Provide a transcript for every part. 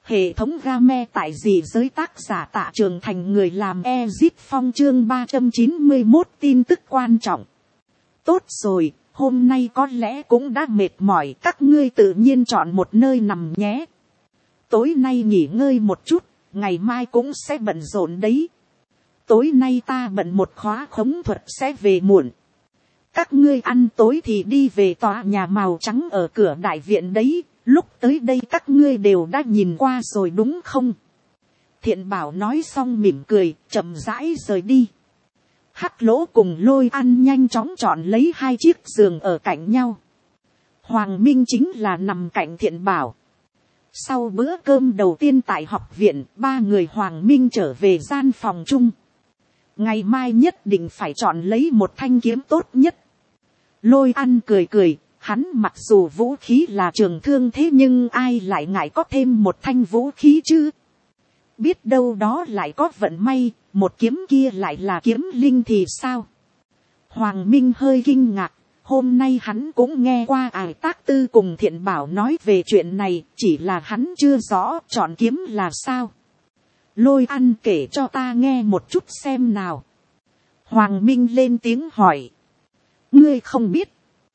Hệ thống game tại dị giới tác giả Tạ Trường Thành người làm Ezip Phong chương 391 tin tức quan trọng. Tốt rồi, hôm nay có lẽ cũng đã mệt mỏi, các ngươi tự nhiên chọn một nơi nằm nhé. Tối nay nghỉ ngơi một chút, ngày mai cũng sẽ bận rộn đấy. Tối nay ta bận một khóa khống thuật sẽ về muộn. Các ngươi ăn tối thì đi về tòa nhà màu trắng ở cửa đại viện đấy. Lúc tới đây các ngươi đều đã nhìn qua rồi đúng không? Thiện Bảo nói xong mỉm cười, chậm rãi rời đi. Hắc Lỗ cùng Lôi Ăn nhanh chóng chọn lấy hai chiếc giường ở cạnh nhau. Hoàng Minh chính là nằm cạnh Thiện Bảo. Sau bữa cơm đầu tiên tại học viện, ba người Hoàng Minh trở về gian phòng chung. Ngày mai nhất định phải chọn lấy một thanh kiếm tốt nhất. Lôi Ăn cười cười. Hắn mặc dù vũ khí là trường thương thế nhưng ai lại ngại có thêm một thanh vũ khí chứ. Biết đâu đó lại có vận may, một kiếm kia lại là kiếm linh thì sao. Hoàng Minh hơi kinh ngạc, hôm nay hắn cũng nghe qua Ải Tác Tư cùng Thiện Bảo nói về chuyện này, chỉ là hắn chưa rõ chọn kiếm là sao. Lôi Ăn kể cho ta nghe một chút xem nào. Hoàng Minh lên tiếng hỏi. Ngươi không biết.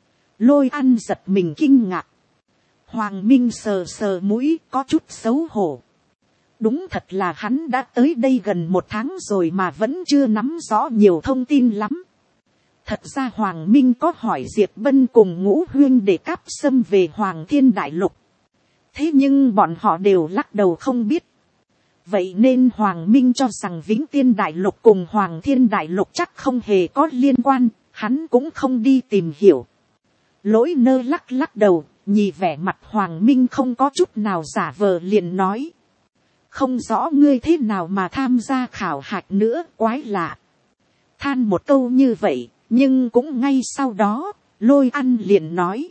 Lôi Ăn giật mình kinh ngạc. Hoàng Minh sờ sờ mũi có chút xấu hổ. Đúng thật là hắn đã tới đây gần một tháng rồi mà vẫn chưa nắm rõ nhiều thông tin lắm. Thật ra Hoàng Minh có hỏi Diệp Bân cùng Ngũ Huyên để cáp xâm về Hoàng Thiên Đại Lục. Thế nhưng bọn họ đều lắc đầu không biết. Vậy nên Hoàng Minh cho rằng Vĩnh Tiên Đại Lục cùng Hoàng Thiên Đại Lục chắc không hề có liên quan, hắn cũng không đi tìm hiểu. Lỗi Nơ lắc lắc đầu, nhìn vẻ mặt Hoàng Minh không có chút nào giả vờ liền nói. Không rõ ngươi thế nào mà tham gia khảo hạch nữa, quái lạ. Than một câu như vậy, nhưng cũng ngay sau đó, Lôi Ăn liền nói.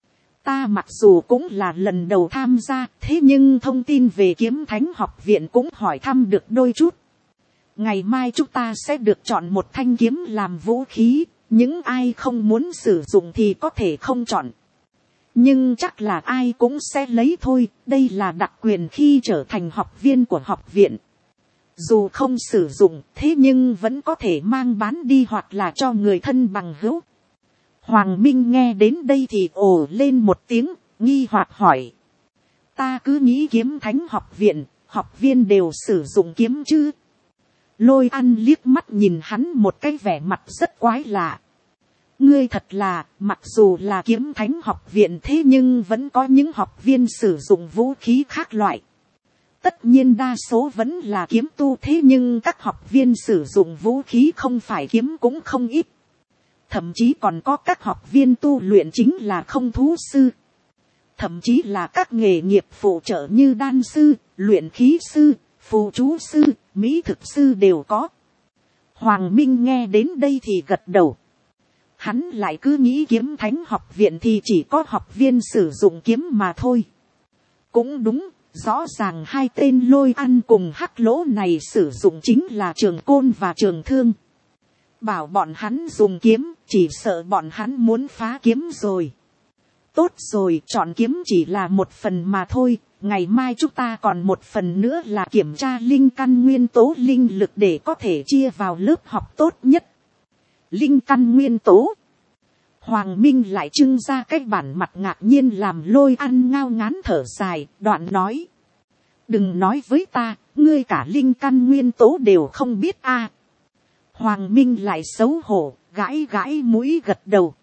Ta mặc dù cũng là lần đầu tham gia, thế nhưng thông tin về Kiếm Thánh học viện cũng hỏi thăm được đôi chút. Ngày mai chúng ta sẽ được chọn một thanh kiếm làm vũ khí. Những ai không muốn sử dụng thì có thể không chọn. Nhưng chắc là ai cũng sẽ lấy thôi. Đây là đặc quyền khi trở thành học viên của học viện. Dù không sử dụng thế nhưng vẫn có thể mang bán đi hoặc là cho người thân bằng hữu. Hoàng Minh nghe đến đây thì ồ lên một tiếng, nghi hoặc hỏi. Ta cứ nghĩ Kiếm Thánh học viện, học viên đều sử dụng kiếm chứ. Lôi Ăn liếc mắt nhìn hắn một cái vẻ mặt rất quái lạ. Ngươi thật là, mặc dù là Kiếm Thánh học viện thế nhưng vẫn có những học viên sử dụng vũ khí khác loại. Tất nhiên đa số vẫn là kiếm tu thế nhưng các học viên sử dụng vũ khí không phải kiếm cũng không ít. Thậm chí còn có các học viên tu luyện chính là không thú sư. Thậm chí là các nghề nghiệp phụ trợ như đan sư, luyện khí sư, phù chú sư, mỹ thực sư đều có. Hoàng Minh nghe đến đây thì gật đầu. Hắn lại cứ nghĩ Kiếm Thánh học viện thì chỉ có học viên sử dụng kiếm mà thôi. Cũng đúng, rõ ràng hai tên Lôi Ăn cùng Hắc Lỗ này sử dụng chính là trường côn và trường thương. Bảo bọn hắn dùng kiếm, chỉ sợ bọn hắn muốn phá kiếm rồi. Tốt rồi, chọn kiếm chỉ là một phần mà thôi. Ngày mai chúng ta còn một phần nữa là kiểm tra linh căn nguyên tố linh lực để có thể chia vào lớp học tốt nhất. Linh căn nguyên tố. Hoàng Minh lại trưng ra cái bản mặt ngạc nhiên làm Lôi Ăn ngao ngán thở dài, đoạn nói. Đừng nói với ta, ngươi cả linh căn nguyên tố đều không biết a. Hoàng Minh lại xấu hổ, gãi gãi mũi gật đầu.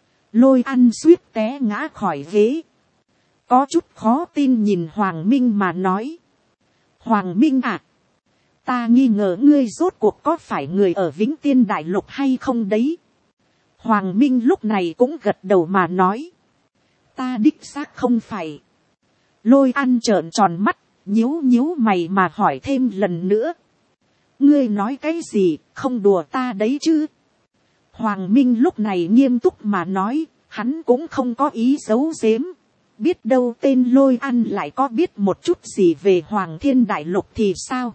Lôi Ăn suýt té ngã khỏi ghế. Có chút khó tin nhìn Hoàng Minh mà nói. Hoàng Minh à, ta nghi ngờ ngươi rốt cuộc có phải người ở Vĩnh Tiên Đại Lục hay không đấy. Hoàng Minh lúc này cũng gật đầu mà nói. Ta đích xác không phải. Lôi Ăn trợn tròn mắt, nhíu nhíu mày mà hỏi thêm lần nữa. Ngươi nói cái gì, không đùa ta đấy chứ. Hoàng Minh lúc này nghiêm túc mà nói, hắn cũng không có ý giấu giếm. Biết đâu tên Lôi Ăn lại có biết một chút gì về Hoàng Thiên Đại Lục thì sao.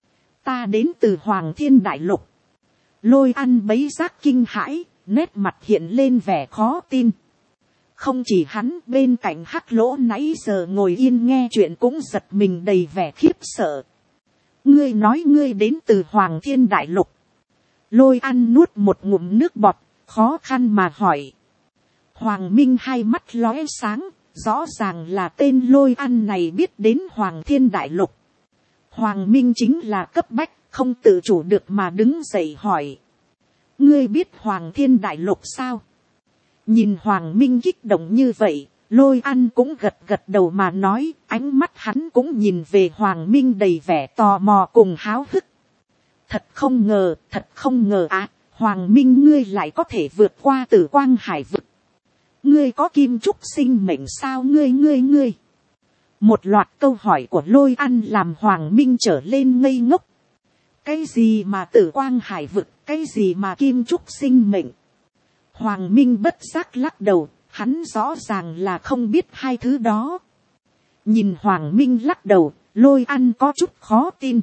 Ta đến từ Hoàng Thiên Đại Lục. Lôi Ăn bấy giác kinh hãi, nét mặt hiện lên vẻ khó tin. Không chỉ hắn, bên cạnh hắc lỗ nãy giờ ngồi yên nghe chuyện cũng giật mình đầy vẻ khiếp sợ. Ngươi nói ngươi đến từ Hoàng Thiên Đại Lục. Lôi Ăn nuốt một ngụm nước bọt, khó khăn mà hỏi. Hoàng Minh hai mắt lóe sáng, rõ ràng là tên Lôi Ăn này biết đến Hoàng Thiên Đại Lục. Hoàng Minh chính là cấp bách, không tự chủ được mà đứng dậy hỏi. Ngươi biết Hoàng Thiên Đại Lục sao? Nhìn Hoàng Minh kích động như vậy, Lôi Ăn cũng gật gật đầu mà nói, ánh mắt hắn cũng nhìn về Hoàng Minh đầy vẻ tò mò cùng háo hức. Thật không ngờ à, Hoàng Minh ngươi lại có thể vượt qua Tử Quang Hải vực. Ngươi có kim trúc sinh mệnh sao ngươi? Một loạt câu hỏi của Lôi Ăn làm Hoàng Minh trở lên ngây ngốc. Cái gì mà Tử Quang Hải vực, cái gì mà kim trúc sinh mệnh? Hoàng Minh bất giác lắc đầu, hắn rõ ràng là không biết hai thứ đó. Nhìn Hoàng Minh lắc đầu, Lôi Ăn có chút khó tin.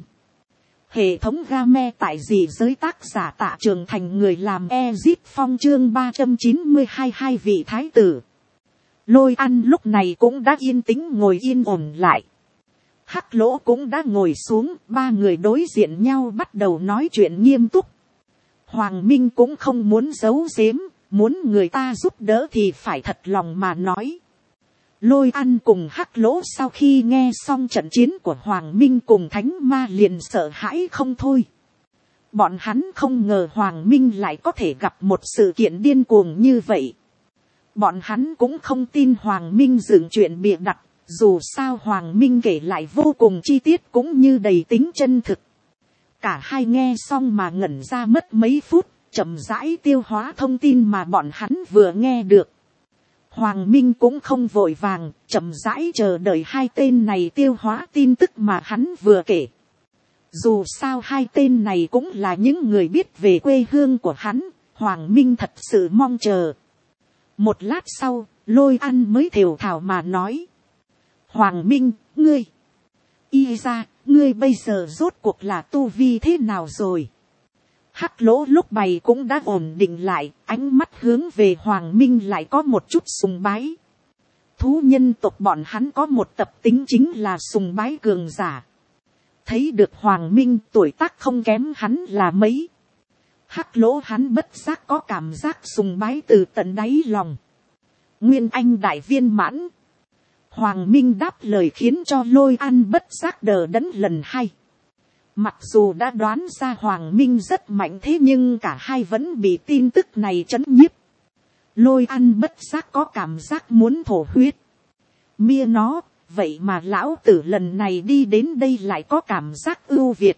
Hệ thống game tại gì giới tác giả Tạ Trường Thành người làm Ezip Phong chương 392 hai vị thái tử. Lôi Ăn lúc này cũng đã yên tĩnh ngồi yên ổn lại. Hắc lỗ cũng đã ngồi xuống, ba người đối diện nhau bắt đầu nói chuyện nghiêm túc. Hoàng Minh cũng không muốn giấu giếm, muốn người ta giúp đỡ thì phải thật lòng mà nói. Lôi Ăn cùng hắc lỗ sau khi nghe xong trận chiến của Hoàng Minh cùng Thánh Ma liền sợ hãi không thôi. Bọn hắn không ngờ Hoàng Minh lại có thể gặp một sự kiện điên cuồng như vậy. Bọn hắn cũng không tin Hoàng Minh dựng chuyện bịa đặt, dù sao Hoàng Minh kể lại vô cùng chi tiết cũng như đầy tính chân thực. Cả hai nghe xong mà ngẩn ra mất mấy phút, chậm rãi tiêu hóa thông tin mà bọn hắn vừa nghe được. Hoàng Minh cũng không vội vàng, chậm rãi chờ đợi hai tên này tiêu hóa tin tức mà hắn vừa kể. Dù sao hai tên này cũng là những người biết về quê hương của hắn, Hoàng Minh thật sự mong chờ. Một lát sau, Lôi Ăn mới thều thào mà nói. Hoàng Minh, ngươi. Y ra, ngươi bây giờ rốt cuộc là tu vi thế nào rồi? Hắc lỗ lúc bày cũng đã ổn định lại, ánh mắt hướng về Hoàng Minh lại có một chút sùng bái. Thú nhân tộc bọn hắn có một tập tính chính là sùng bái cường giả. Thấy được Hoàng Minh tuổi tác không kém hắn là mấy. Hắc lỗ hắn bất giác có cảm giác sùng bái từ tận đáy lòng. Nguyên Anh đại viên mãn. Hoàng Minh đáp lời khiến cho Lôi Ăn bất giác đờ đẫn lần hai. Mặc dù đã đoán ra Hoàng Minh rất mạnh thế nhưng cả hai vẫn bị tin tức này chấn nhiếp. Lôi Ăn bất giác có cảm giác muốn thổ huyết. Mia nó, vậy mà lão tử lần này đi đến đây lại có cảm giác ưu việt.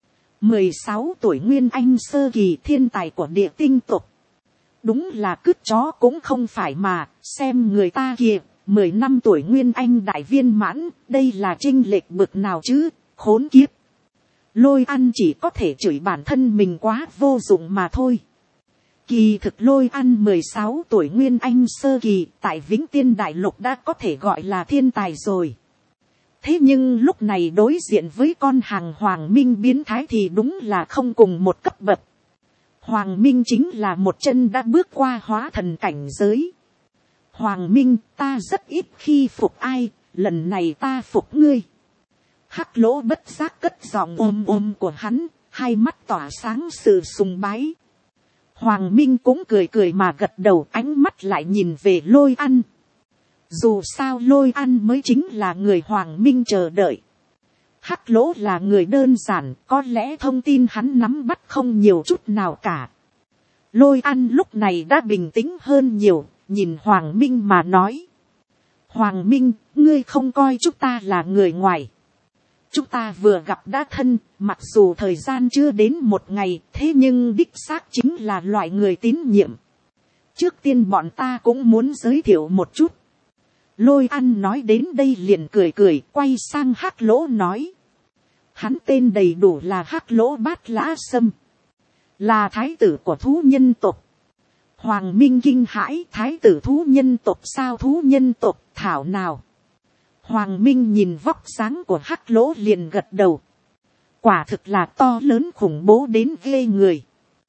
16 tuổi Nguyên Anh sơ kỳ thiên tài của địa tinh tộc. Đúng là cứt chó cũng không phải mà, xem người ta kìa, 15 tuổi Nguyên Anh đại viên mãn, đây là chênh lệch bực nào chứ, khốn kiếp. Lôi Ăn chỉ có thể chửi bản thân mình quá vô dụng mà thôi. Kỳ thực Lôi Ăn 16 tuổi Nguyên Anh sơ kỳ tại Vĩnh Tiên Đại Lục đã có thể gọi là thiên tài rồi. Thế nhưng lúc này đối diện với con hàng Hoàng Minh biến thái thì đúng là không cùng một cấp bậc. Hoàng Minh chính là một chân đã bước qua hóa thần cảnh giới. Hoàng Minh, ta rất ít khi phục ai, lần này ta phục ngươi. Hắc lỗ bất giác cất giọng ôm của hắn, hai mắt tỏa sáng sự sùng bái. Hoàng Minh cũng cười cười mà gật đầu, ánh mắt lại nhìn về Lôi Ăn. Dù sao Lôi Ăn mới chính là người Hoàng Minh chờ đợi. Hắc lỗ là người đơn giản, có lẽ thông tin hắn nắm bắt không nhiều chút nào cả. Lôi Ăn lúc này đã bình tĩnh hơn nhiều, nhìn Hoàng Minh mà nói. Hoàng Minh, ngươi không coi chúng ta là người ngoài. Chúng ta vừa gặp đã thân, mặc dù thời gian chưa đến một ngày, thế nhưng đích xác chính là loại người tín nhiệm. Trước tiên bọn ta cũng muốn giới thiệu một chút. Lôi Ăn nói đến đây liền cười cười, quay sang Hắc lỗ nói. Hắn tên đầy đủ là Hắc lỗ Bát Lã Sâm, là thái tử của thú nhân tộc. Hoàng Minh kinh hãi, thái tử thú nhân tộc sao? Thú nhân tộc thảo nào? Hoàng Minh nhìn vóc dáng của Hắc lỗ liền gật đầu. Quả thực là to lớn khủng bố đến ghê người.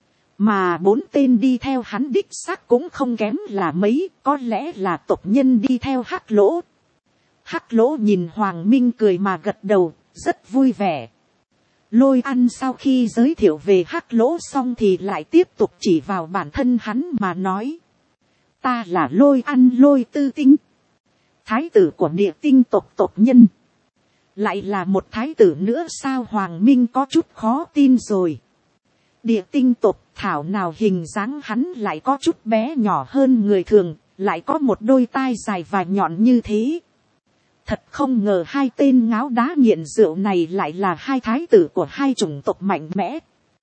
mà 4 tên đi theo hắn đích xác cũng không kém là mấy, có lẽ là tộc nhân đi theo Hắc Lỗ. Hắc Lỗ nhìn Hoàng Minh cười mà gật đầu, rất vui vẻ. Lôi Ăn sau khi giới thiệu về Hắc Lỗ xong thì lại tiếp tục chỉ vào bản thân hắn mà nói. Ta là Lôi Ăn Lôi Tư Tinh, thái tử của Địa Tinh tộc tộc nhân. Lại là một thái tử nữa sao? Hoàng Minh có chút khó tin rồi. Địa Tinh tộc thảo nào hình dáng hắn lại có chút bé nhỏ hơn người thường, lại có một đôi tai dài và nhọn như thế. Thật không ngờ hai tên ngáo đá nghiện rượu này lại là hai thái tử của hai chủng tộc mạnh mẽ.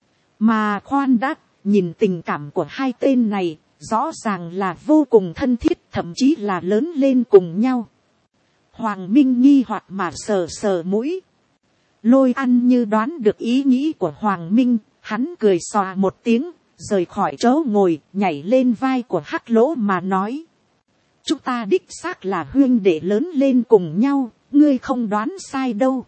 Mà khoan đã, nhìn tình cảm của hai tên này, rõ ràng là vô cùng thân thiết, thậm chí là lớn lên cùng nhau. Hoàng Minh nghi hoặc mà sờ sờ mũi. Lôi Ăn như đoán được ý nghĩ của Hoàng Minh, hắn cười xòa một tiếng, rời khỏi chỗ ngồi, nhảy lên vai của Hắc Lỗ mà nói. Chúng ta đích xác là huynh đệ lớn lên cùng nhau, ngươi không đoán sai đâu.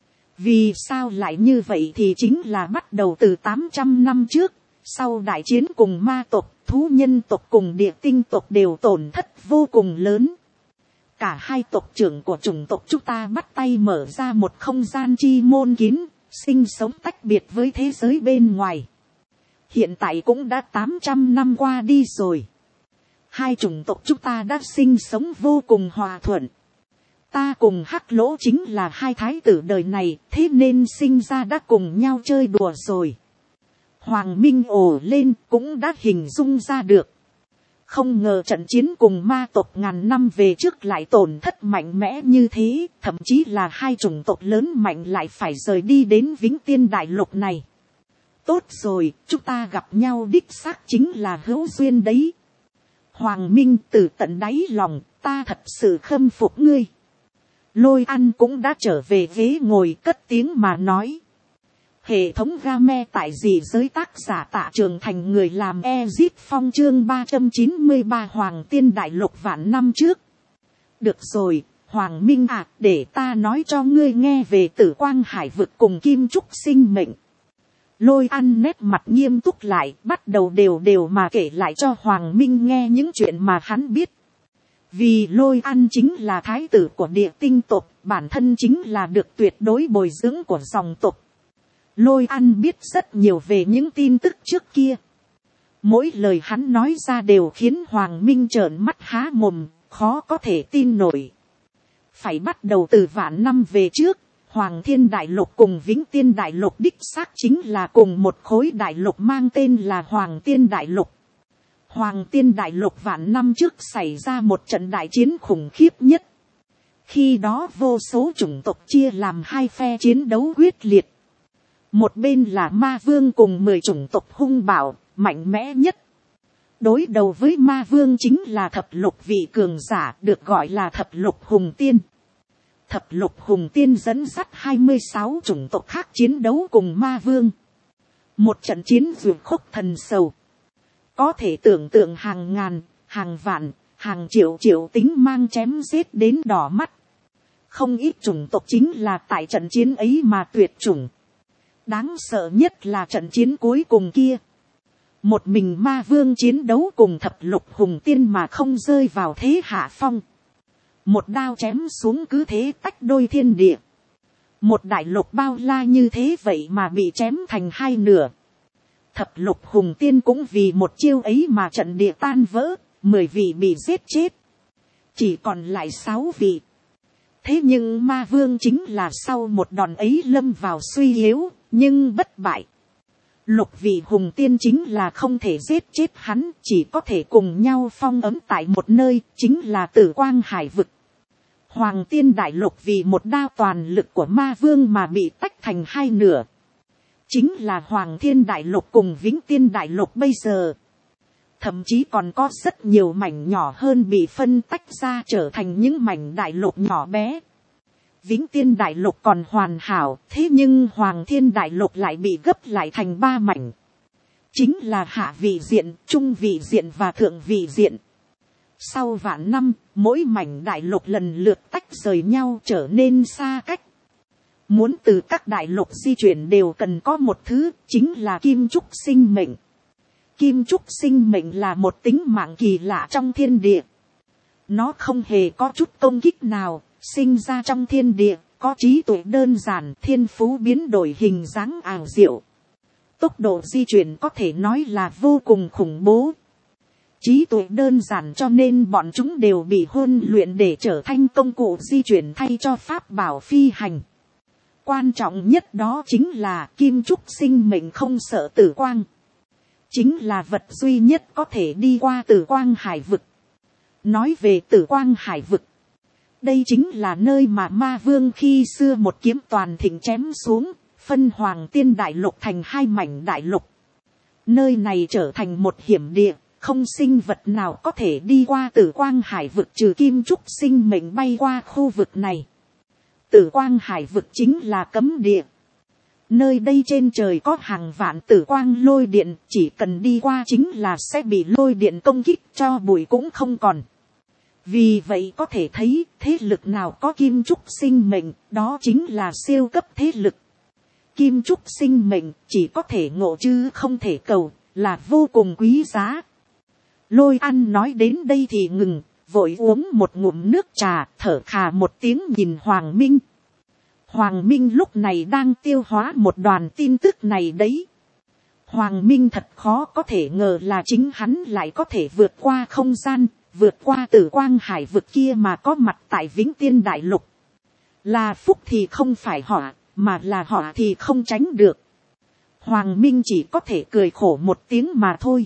Vì sao lại như vậy thì chính là bắt đầu từ 800 năm trước, sau đại chiến cùng ma tộc, thú nhân tộc cùng Địa Tinh tộc đều tổn thất vô cùng lớn. Cả hai tộc trưởng của chủng tộc chúng ta bắt tay mở ra một không gian chi môn kín, sinh sống tách biệt với thế giới bên ngoài. Hiện tại cũng đã 800 năm qua đi rồi. Hai chủng tộc chúng ta đã sinh sống vô cùng hòa thuận. Ta cùng Hắc Lỗ chính là hai thái tử đời này, thế nên sinh ra đã cùng nhau chơi đùa rồi. Hoàng Minh ồ lên cũng đã hình dung ra được. Không ngờ trận chiến cùng ma tộc ngàn năm về trước lại tổn thất mạnh mẽ như thế, thậm chí là hai chủng tộc lớn mạnh lại phải rời đi đến Vĩnh Tiên Đại Lục này. Tốt rồi, chúng ta gặp nhau đích xác chính là hữu duyên đấy. Hoàng Minh từ tận đáy lòng, ta thật sự khâm phục ngươi. Lôi Ăn cũng đã trở về ghế ngồi cất tiếng mà nói. Hệ thống game tại dị giới tác giả Tạ Trường Thành người làm Ezit Phong chương 393 Hoàng Tiên Đại Lục vạn năm trước. Được rồi, Hoàng Minh à, để ta nói cho ngươi nghe về Tử Quang Hải vực cùng Kim Trúc sinh mệnh. Lôi Ăn nét mặt nghiêm túc lại, bắt đầu đều mà kể lại cho Hoàng Minh nghe những chuyện mà hắn biết. Vì Lôi Ăn chính là thái tử của Địa Tinh tộc, bản thân chính là được tuyệt đối bồi dưỡng của dòng tộc. Lôi Ăn biết rất nhiều về những tin tức trước kia. Mỗi lời hắn nói ra đều khiến Hoàng Minh trợn mắt há mồm, khó có thể tin nổi. Phải bắt đầu từ vạn năm về trước, Hoàng Thiên Đại Lục cùng Vĩnh Tiên Đại Lục đích xác chính là cùng một khối đại lục mang tên là Hoàng Tiên Đại Lục. Hoàng Tiên Đại Lục vạn năm trước xảy ra một trận đại chiến khủng khiếp nhất. Khi đó vô số chủng tộc chia làm hai phe chiến đấu quyết liệt. Một bên là ma vương cùng 10 chủng tộc hung bạo, mạnh mẽ nhất. Đối đầu với ma vương chính là thập lục vị cường giả được gọi là thập lục hùng tiên. Thập lục hùng tiên dẫn dắt 26 chủng tộc khác chiến đấu cùng ma vương. Một trận chiến vượt khốc thần sầu. Có thể tưởng tượng hàng ngàn, hàng vạn, hàng triệu tính mang chém giết đến đỏ mắt. Không ít chủng tộc chính là tại trận chiến ấy mà tuyệt chủng. Đáng sợ nhất là trận chiến cuối cùng kia. Một mình ma vương chiến đấu cùng thập lục hùng tiên mà không rơi vào thế hạ phong. Một đao chém xuống cứ thế tách đôi thiên địa. Một đại lục bao la như thế vậy mà bị chém thành hai nửa. Thập lục hùng tiên cũng vì một chiêu ấy mà trận địa tan vỡ, 10 vị bị giết chết. Chỉ còn lại 6 vị. Thế nhưng ma vương chính là sau một đòn ấy lâm vào suy yếu, nhưng bất bại. Lục vị hùng tiên chính là không thể giết chết hắn, chỉ có thể cùng nhau phong ấm tại một nơi, chính là Tử Quang Hải vực. Hoàng Tiên Đại Lục vì một đao toàn lực của ma vương mà bị tách thành hai nửa. Chính là Hoàng Thiên Đại Lục cùng Vĩnh Tiên Đại Lục bây giờ. Thậm chí còn có rất nhiều mảnh nhỏ hơn bị phân tách ra trở thành những mảnh đại lục nhỏ bé. Vĩnh Tiên Đại Lục còn hoàn hảo, thế nhưng Hoàng Thiên Đại Lục lại bị gấp lại thành 3 mảnh. Chính là hạ vị diện, trung vị diện và thượng vị diện. Sau vạn năm, mỗi mảnh đại lục lần lượt tách rời nhau trở nên xa cách. Muốn từ các đại lục di chuyển đều cần có một thứ, chính là kim trúc sinh mệnh. Kim trúc sinh mệnh là một tính mạng kỳ lạ trong thiên địa. Nó không hề có chút công kích nào, sinh ra trong thiên địa, có trí tuệ đơn giản, thiên phú biến đổi hình dáng ảo diệu. Tốc độ di chuyển có thể nói là vô cùng khủng bố. Trí tuệ đơn giản cho nên bọn chúng đều bị huấn luyện để trở thành công cụ di chuyển thay cho pháp bảo phi hành. Quan trọng nhất đó chính là kim trúc sinh mệnh không sợ tử quang. Chính là vật duy nhất có thể đi qua tử quang hải vực. Nói về tử quang hải vực, đây chính là nơi mà ma vương khi xưa một kiếm toàn thịnh chém xuống, phân hoàng tiên đại lục thành hai mảnh đại lục. Nơi này trở thành một hiểm địa, không sinh vật nào có thể đi qua tử quang hải vực trừ kim trúc sinh mệnh bay qua khu vực này. Tử quang hải vực chính là cấm địa. Nơi đây trên trời có hàng vạn tử quang lôi điện, chỉ cần đi qua chính là sẽ bị lôi điện công kích cho bụi cũng không còn. Vì vậy có thể thấy thế lực nào có kim trúc sinh mệnh, đó chính là siêu cấp thế lực. Kim trúc sinh mệnh chỉ có thể ngộ chứ không thể cầu, là vô cùng quý giá. Lôi Ăn nói đến đây thì ngừng, vội uống một ngụm nước trà, thở khà một tiếng nhìn Hoàng Minh. Hoàng Minh lúc này đang tiêu hóa một đoàn tin tức này đấy. Hoàng Minh thật khó có thể ngờ là chính hắn lại có thể vượt qua không gian, vượt qua tử quang hải vực kia mà có mặt tại Vĩnh Tiên Đại Lục. Là phúc thì không phải họa, mà là họa thì không tránh được. Hoàng Minh chỉ có thể cười khổ một tiếng mà thôi.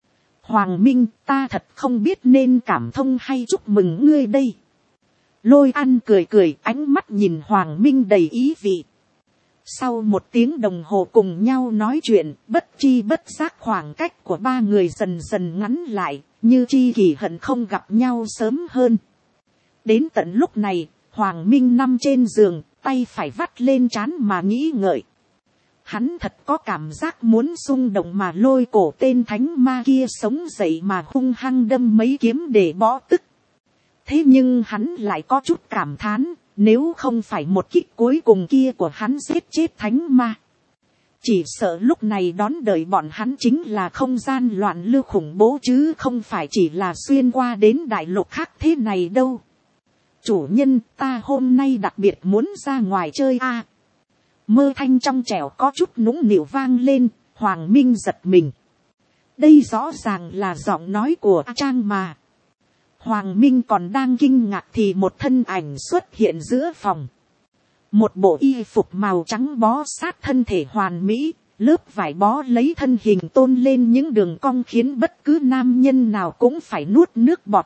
Hoàng Minh, ta thật không biết nên cảm thông hay chúc mừng ngươi đây. Lôi Ăn cười cười, ánh mắt nhìn Hoàng Minh đầy ý vị. Sau một tiếng đồng hồ cùng nhau nói chuyện, bất chi bất giác khoảng cách của ba người dần dần ngắn lại, như chi kỷ hận không gặp nhau sớm hơn. Đến tận lúc này, Hoàng Minh nằm trên giường, tay phải vắt lên trán mà nghĩ ngợi. Hắn thật có cảm giác muốn xung động mà lôi cổ tên thánh ma kia sống dậy mà hung hăng đâm mấy kiếm để bỏ tức. Thế nhưng hắn lại có chút cảm thán, nếu không phải một kích cuối cùng kia của hắn giết chết thánh ma, chỉ sợ lúc này đón đợi bọn hắn chính là không gian loạn lưu khủng bố chứ không phải chỉ là xuyên qua đến đại lục khác thế này đâu. Chủ nhân, ta hôm nay đặc biệt muốn ra ngoài chơi a. Mơ thanh trong trẻo có chút nũng nịu vang lên, Hoàng Minh giật mình. Đây rõ ràng là giọng nói của A Trang mà. Hoàng Minh còn đang kinh ngạc thì một thân ảnh xuất hiện giữa phòng. Một bộ y phục màu trắng bó sát thân thể hoàn mỹ, lớp vải bó lấy thân hình tôn lên những đường cong khiến bất cứ nam nhân nào cũng phải nuốt nước bọt.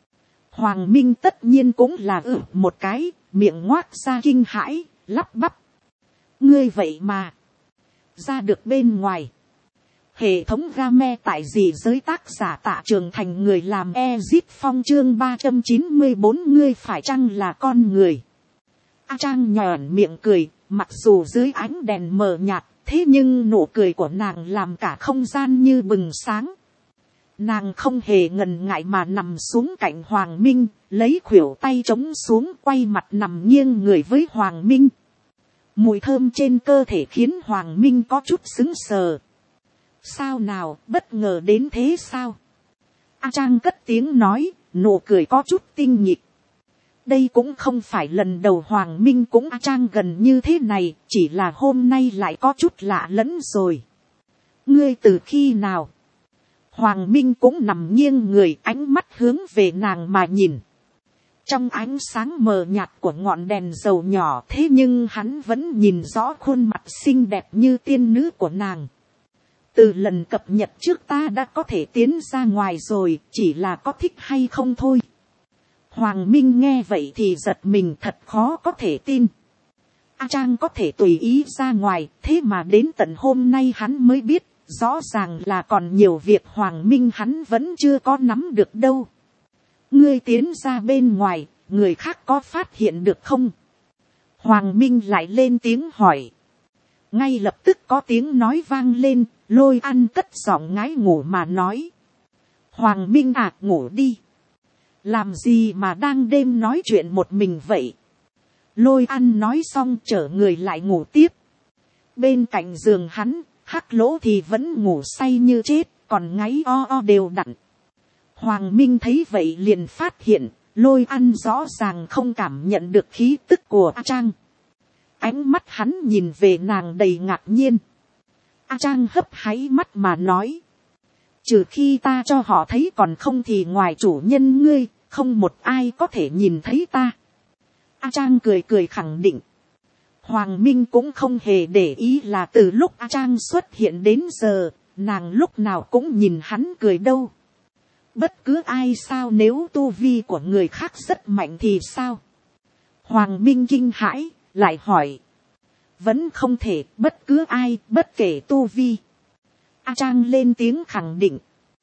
Hoàng Minh tất nhiên cũng là một cái, miệng ngoác ra kinh hãi, lắp bắp. Ngươi vậy mà ra được bên ngoài. Hệ thống game tại gì giới tác giả Tạ Trường Thành người làm Ezit Phong chương 394 ngươi phải chăng là con người. A Trang nhòn miệng cười, mặc dù dưới ánh đèn mờ nhạt, thế nhưng nụ cười của nàng làm cả không gian như bừng sáng. Nàng không hề ngần ngại mà nằm xuống cạnh Hoàng Minh, lấy khuỷu tay chống xuống quay mặt nằm nghiêng người với Hoàng Minh. Mùi thơm trên cơ thể khiến Hoàng Minh có chút sững sờ. Sao nào, bất ngờ đến thế sao? A Trang cất tiếng nói, nụ cười có chút tinh nhịp. Đây cũng không phải lần đầu Hoàng Minh cũng A Trang gần như thế này, chỉ là hôm nay lại có chút lạ lẫn rồi. Ngươi từ khi nào? Hoàng Minh cũng nằm nghiêng người, ánh mắt hướng về nàng mà nhìn. Trong ánh sáng mờ nhạt của ngọn đèn dầu nhỏ, thế nhưng hắn vẫn nhìn rõ khuôn mặt xinh đẹp như tiên nữ của nàng. Từ lần cập nhật trước ta đã có thể tiến ra ngoài rồi, chỉ là có thích hay không thôi. Hoàng Minh nghe vậy thì giật mình, thật khó có thể tin. A Trang có thể tùy ý ra ngoài, thế mà đến tận hôm nay hắn mới biết, rõ ràng là còn nhiều việc Hoàng Minh hắn vẫn chưa có nắm được đâu. Ngươi tiến ra bên ngoài, người khác có phát hiện được không? Hoàng Minh lại lên tiếng hỏi. Ngay lập tức có tiếng nói vang lên, Lôi Ăn cất giọng ngái ngủ mà nói. Hoàng Minh à, ngủ đi. Làm gì mà đang đêm nói chuyện một mình vậy? Lôi Ăn nói xong trở người lại ngủ tiếp. Bên cạnh giường hắn, Hắc Lỗ thì vẫn ngủ say như chết, còn ngáy đều đặn. Hoàng Minh thấy vậy liền phát hiện, Lôi Ăn rõ ràng không cảm nhận được khí tức của A Trang. Ánh mắt hắn nhìn về nàng đầy ngạc nhiên. A Trang hấp háy mắt mà nói. Trừ khi ta cho họ thấy, còn không thì ngoài chủ nhân ngươi, không một ai có thể nhìn thấy ta. A Trang cười cười khẳng định. Hoàng Minh cũng không hề để ý là từ lúc A Trang xuất hiện đến giờ, nàng lúc nào cũng nhìn hắn cười đâu. Bất cứ ai sao, nếu tu vi của người khác rất mạnh thì sao? Hoàng Minh kinh hãi, lại hỏi. Vẫn không thể, bất cứ ai, bất kể tu vi. A Trang lên tiếng khẳng định.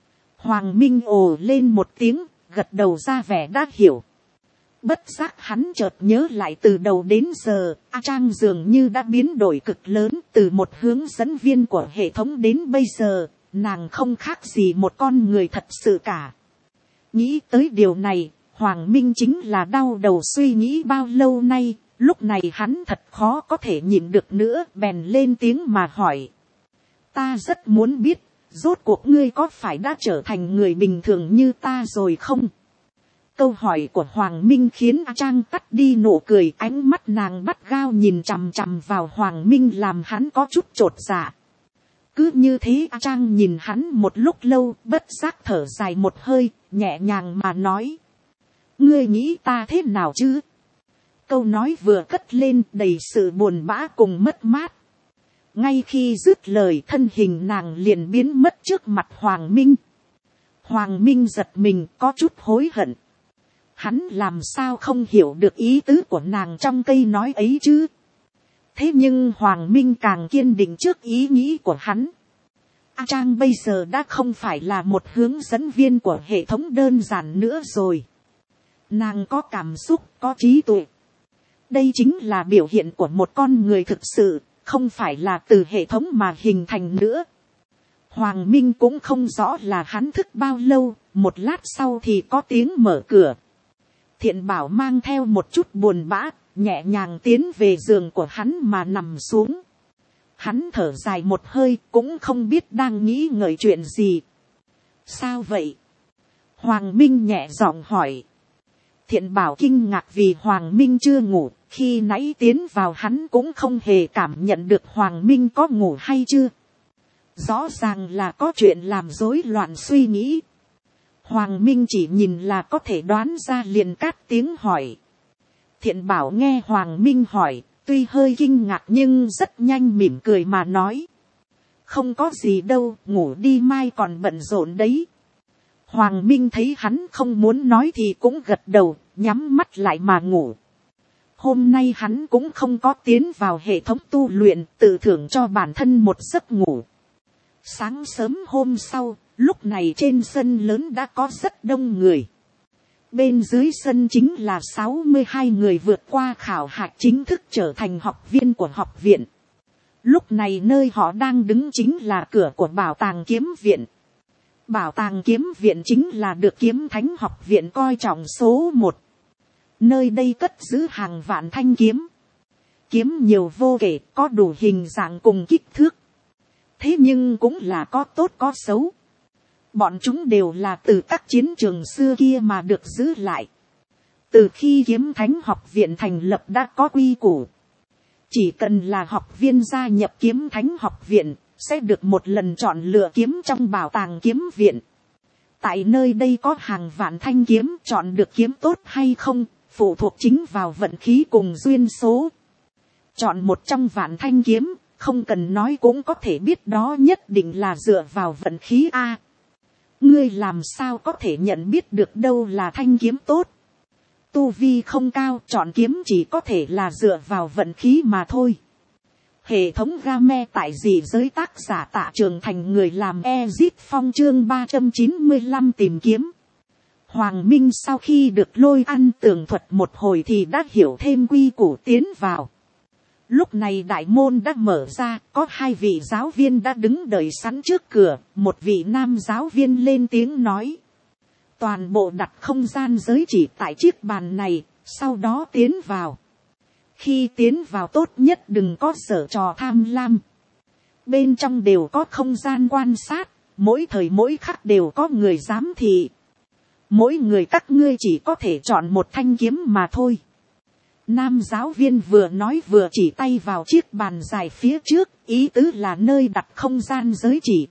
Hoàng Minh ồ lên một tiếng, gật đầu ra vẻ đã hiểu. Bất giác hắn chợt nhớ lại từ đầu đến giờ, A Trang dường như đã biến đổi cực lớn, từ một hướng dẫn viên của hệ thống đến bây giờ, nàng không khác gì một con người thật sự cả. Nghĩ tới điều này, Hoàng Minh chính là đau đầu suy nghĩ bao lâu nay, lúc này hắn thật khó có thể nhịn được nữa, bèn lên tiếng mà hỏi. Ta rất muốn biết, rốt cuộc ngươi có phải đã trở thành người bình thường như ta rồi không? Câu hỏi của Hoàng Minh khiến A Trang tắt đi nụ cười, ánh mắt nàng bắt gao nhìn chằm chằm vào Hoàng Minh làm hắn có chút chột dạ. Cứ như thế A Trang nhìn hắn một lúc lâu, bất giác thở dài một hơi, nhẹ nhàng mà nói. Ngươi nghĩ ta thế nào chứ? Câu nói vừa cất lên đầy sự buồn bã cùng mất mát. Ngay khi dứt lời, thân hình nàng liền biến mất trước mặt Hoàng Minh. Hoàng Minh giật mình, có chút hối hận. Hắn làm sao không hiểu được ý tứ của nàng trong câu nói ấy chứ? Thế nhưng Hoàng Minh càng kiên định trước ý nghĩ của hắn. A Trang bây giờ đã không phải là một hướng dẫn viên của hệ thống đơn giản nữa rồi. Nàng có cảm xúc, có trí tuệ. Đây chính là biểu hiện của một con người thực sự, không phải là từ hệ thống mà hình thành nữa. Hoàng Minh cũng không rõ là hắn thức bao lâu, một lát sau thì có tiếng mở cửa. Thiện Bảo mang theo một chút buồn bã, nhẹ nhàng tiến về giường của hắn mà nằm xuống. Hắn thở dài một hơi, cũng không biết đang nghĩ ngợi chuyện gì. Sao vậy? Hoàng Minh nhẹ giọng hỏi. Thiện Bảo kinh ngạc vì Hoàng Minh chưa ngủ, khi nãy tiến vào hắn cũng không hề cảm nhận được Hoàng Minh có ngủ hay chưa. Rõ ràng là có chuyện làm rối loạn suy nghĩ. Hoàng Minh chỉ nhìn là có thể đoán ra, liền cát tiếng hỏi. Thiện Bảo nghe Hoàng Minh hỏi, tuy hơi kinh ngạc nhưng rất nhanh mỉm cười mà nói. Không có gì đâu, ngủ đi, mai còn bận rộn đấy. Hoàng Minh thấy hắn không muốn nói thì cũng gật đầu, nhắm mắt lại mà ngủ. Hôm nay hắn cũng không có tiến vào hệ thống tu luyện, tự thưởng cho bản thân một giấc ngủ. Sáng sớm hôm sau, lúc này trên sân lớn đã có rất đông người. Bên dưới sân chính là 62 người vượt qua khảo hạch chính thức trở thành học viên của học viện. Lúc này nơi họ đang đứng chính là cửa của bảo tàng kiếm viện. Bảo tàng kiếm viện chính là được Kiếm Thánh học viện coi trọng số 1. Nơi đây cất giữ hàng vạn thanh kiếm. Kiếm nhiều vô kể, có đủ hình dạng cùng kích thước. Thế nhưng cũng là có tốt có xấu. Bọn chúng đều là từ các chiến trường xưa kia mà được giữ lại. Từ khi Kiếm Thánh học viện thành lập đã có quy củ. Chỉ cần là học viên gia nhập Kiếm Thánh học viện, sẽ được một lần chọn lựa kiếm trong bảo tàng kiếm viện. Tại nơi đây có hàng vạn thanh kiếm, chọn được kiếm tốt hay không, phụ thuộc chính vào vận khí cùng duyên số. Chọn một trong vạn thanh kiếm, không cần nói cũng có thể biết đó nhất định là dựa vào vận khí a. Ngươi làm sao có thể nhận biết được đâu là thanh kiếm tốt? Tu vi không cao, chọn kiếm chỉ có thể là dựa vào vận khí mà thôi. Hệ thống game tại dị giới, tác giả Tạ Trường Thành, người làm Ezit Phong, chương 395 tìm kiếm. Hoàng Minh sau khi được Lôi Ăn tường thuật một hồi thì đã hiểu thêm quy củ tiến vào. Lúc này đại môn đã mở ra, có 2 vị giáo viên đã đứng đợi sẵn trước cửa. Một vị nam giáo viên lên tiếng nói. Toàn bộ đặt không gian giới chỉ tại chiếc bàn này, sau đó tiến vào. Khi tiến vào tốt nhất đừng có giở trò tham lam. Bên trong đều có không gian quan sát, mỗi thời mỗi khắc đều có người giám thị. Mỗi người các ngươi chỉ có thể chọn một thanh kiếm mà thôi. Nam giáo viên vừa nói vừa chỉ tay vào chiếc bàn dài phía trước, ý tứ là nơi đặt không gian giới chỉ.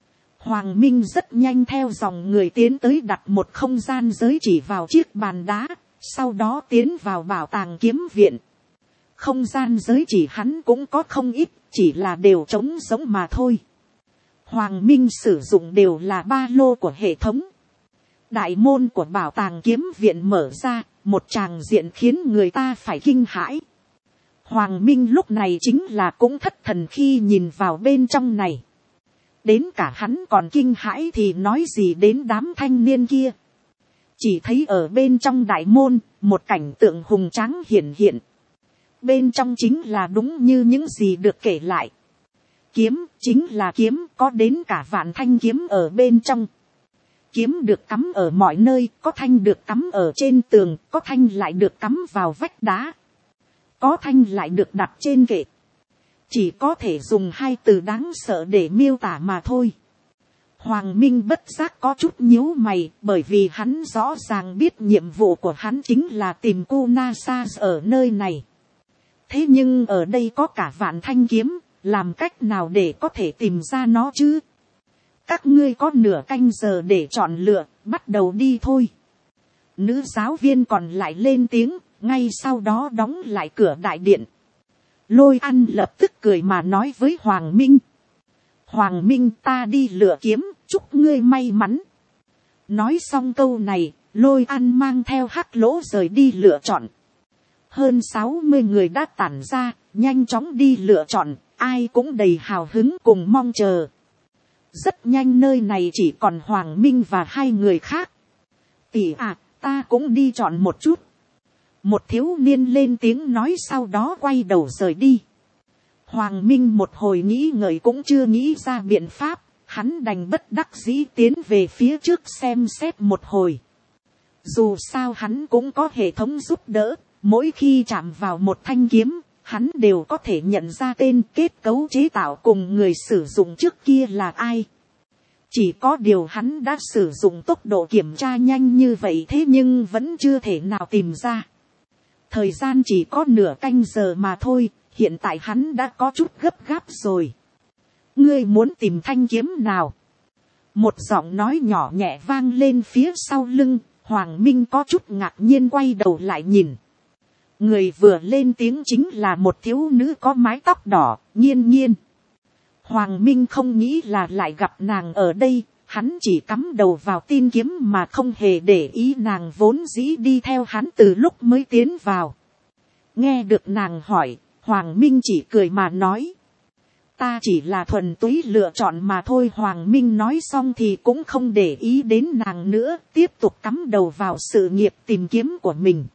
Hoàng Minh rất nhanh theo dòng người tiến tới đặt một không gian giới chỉ vào chiếc bàn đá, sau đó tiến vào bảo tàng kiếm viện. Không gian giới chỉ hắn cũng có không ít, chỉ là đều trống rỗng mà thôi. Hoàng Minh sử dụng đều là ba lô của hệ thống. Đại môn của bảo tàng kiếm viện mở ra, một tràng diện khiến người ta phải kinh hãi. Hoàng Minh lúc này chính là cũng thất thần khi nhìn vào bên trong này. Đến cả hắn còn kinh hãi thì nói gì đến đám thanh niên kia. Chỉ thấy ở bên trong đại môn, một cảnh tượng hùng tráng hiển hiện. Bên trong chính là đúng như những gì được kể lại. Kiếm chính là kiếm, có đến cả vạn thanh kiếm ở bên trong. Kiếm được cắm ở mọi nơi, có thanh được cắm ở trên tường, có thanh lại được cắm vào vách đá. Có thanh lại được đặt trên kệ. Chỉ có thể dùng hai từ đáng sợ để miêu tả mà thôi. Hoàng Minh bất giác có chút nhíu mày, bởi vì hắn rõ ràng biết nhiệm vụ của hắn chính là tìm Kunasa ở nơi này. Thế nhưng ở đây có cả vạn thanh kiếm, làm cách nào để có thể tìm ra nó chứ? Các ngươi có nửa canh giờ để chọn lựa, bắt đầu đi thôi. Nữ giáo viên còn lại lên tiếng, ngay sau đó đóng lại cửa đại điện. Lôi Ăn lập tức cười mà nói với Hoàng Minh. Hoàng Minh, ta đi lựa kiếm, chúc ngươi may mắn. Nói xong câu này, Lôi Ăn mang theo Hắc Lỗ rời đi lựa chọn. Hơn 60 người đã tản ra, nhanh chóng đi lựa chọn, ai cũng đầy hào hứng cùng mong chờ. Rất nhanh nơi này chỉ còn Hoàng Minh và hai người khác. Tỷ à, ta cũng đi chọn một chút. Một thiếu niên lên tiếng nói, sau đó quay đầu rời đi. Hoàng Minh một hồi nghĩ ngợi cũng chưa nghĩ ra biện pháp, hắn đành bất đắc dĩ tiến về phía trước xem xét một hồi. Dù sao hắn cũng có hệ thống giúp đỡ, mỗi khi chạm vào một thanh kiếm, hắn đều có thể nhận ra tên, kết cấu chế tạo cùng người sử dụng trước kia là ai. Chỉ có điều hắn đã sử dụng tốc độ kiểm tra nhanh như vậy, thế nhưng vẫn chưa thể nào tìm ra. Thời gian chỉ có nửa canh giờ mà thôi, hiện tại hắn đã có chút gấp gáp rồi. Ngươi muốn tìm thanh kiếm nào? Một giọng nói nhỏ nhẹ vang lên phía sau lưng, Hoàng Minh có chút ngạc nhiên quay đầu lại nhìn. Người vừa lên tiếng chính là một thiếu nữ có mái tóc đỏ, Nhiên Nhiên. Hoàng Minh không nghĩ là lại gặp nàng ở đây, hắn chỉ cắm đầu vào tin kiếm mà không hề để ý nàng vốn dĩ đi theo hắn từ lúc mới tiến vào. Nghe được nàng hỏi, Hoàng Minh chỉ cười mà nói. Ta chỉ là thuần túy lựa chọn mà thôi. Hoàng Minh nói xong thì cũng không để ý đến nàng nữa, tiếp tục cắm đầu vào sự nghiệp tìm kiếm của mình.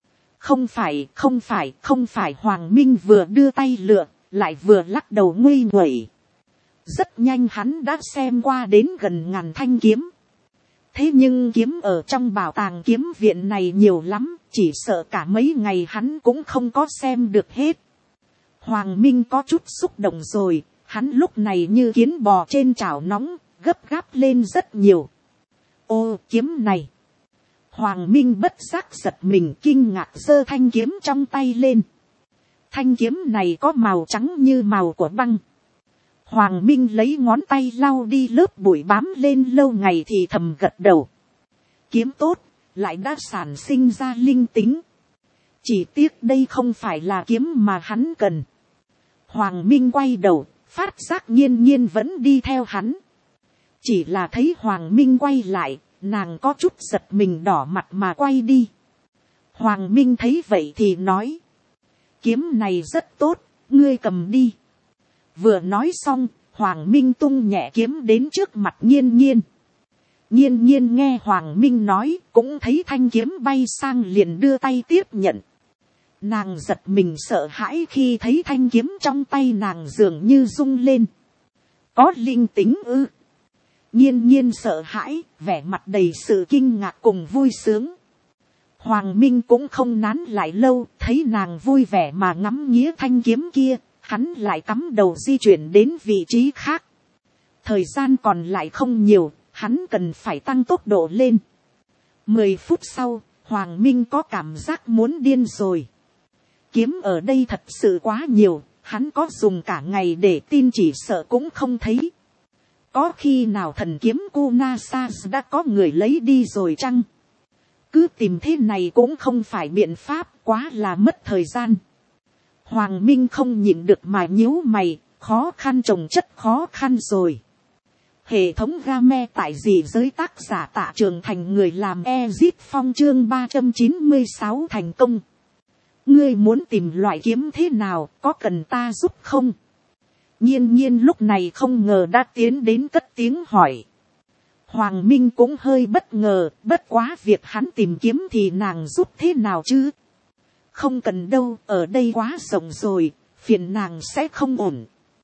Không phải, Hoàng Minh vừa đưa tay lựa, lại vừa lắc đầu nguây nguẩy. Rất nhanh hắn đã xem qua đến gần ngàn thanh kiếm. Thế nhưng kiếm ở trong bảo tàng kiếm viện này nhiều lắm, chỉ sợ cả mấy ngày hắn cũng không có xem được hết. Hoàng Minh có chút xúc động rồi, hắn lúc này như kiến bò trên chảo nóng, gấp gáp lên rất nhiều. Ô, kiếm này! Hoàng Minh bất giác giật mình, kinh ngạc giơ thanh kiếm trong tay lên. Thanh kiếm này có màu trắng như màu của băng. Hoàng Minh lấy ngón tay lau đi lớp bụi bám lên lâu ngày thì thầm gật đầu. Kiếm tốt, lại đã sản sinh ra linh tính. Chỉ tiếc đây không phải là kiếm mà hắn cần. Hoàng Minh quay đầu, phát giác Nhiên Nhiên vẫn đi theo hắn. Chỉ là thấy Hoàng Minh quay lại, nàng có chút giật mình đỏ mặt mà quay đi. Hoàng Minh thấy vậy thì nói. Kiếm này rất tốt, ngươi cầm đi. Vừa nói xong, Hoàng Minh tung nhẹ kiếm đến trước mặt Nhiên Nhiên. Nhiên Nhiên nghe Hoàng Minh nói, cũng thấy thanh kiếm bay sang liền đưa tay tiếp nhận. Nàng giật mình sợ hãi khi thấy thanh kiếm trong tay nàng dường như rung lên. Có linh tính ư? Nhiên Nhiên sợ hãi, vẻ mặt đầy sự kinh ngạc cùng vui sướng. Hoàng Minh cũng không nán lại lâu, thấy nàng vui vẻ mà ngắm nghía thanh kiếm kia, hắn lại cắm đầu di chuyển đến vị trí khác. Thời gian còn lại không nhiều, hắn cần phải tăng tốc độ lên. 10 phút sau, Hoàng Minh có cảm giác muốn điên rồi. Kiếm ở đây thật sự quá nhiều, hắn có dùng cả ngày để tin chỉ sợ cũng không thấy. Có khi nào thần kiếm Kunasas đã có người lấy đi rồi chăng? Cứ tìm thế này cũng không phải biện pháp, quá là mất thời gian. Hoàng Minh không nhịn được mà nhíu mày, khó khăn chồng chất khó khăn rồi. Hệ thống game tại gì giới tác giả Tạ Trường Thành người làm Ezit Phong chương 396 thành công. Ngươi muốn tìm loại kiếm thế nào, có cần ta giúp không? Nhiên nhiên lúc này không ngờ đã tiến đến cất tiếng hỏi. Hoàng Minh cũng hơi bất ngờ, bất quá việc hắn tìm kiếm thì nàng giúp thế nào chứ? Không cần đâu, ở đây quá rộng rồi, phiền nàng sẽ không ổn.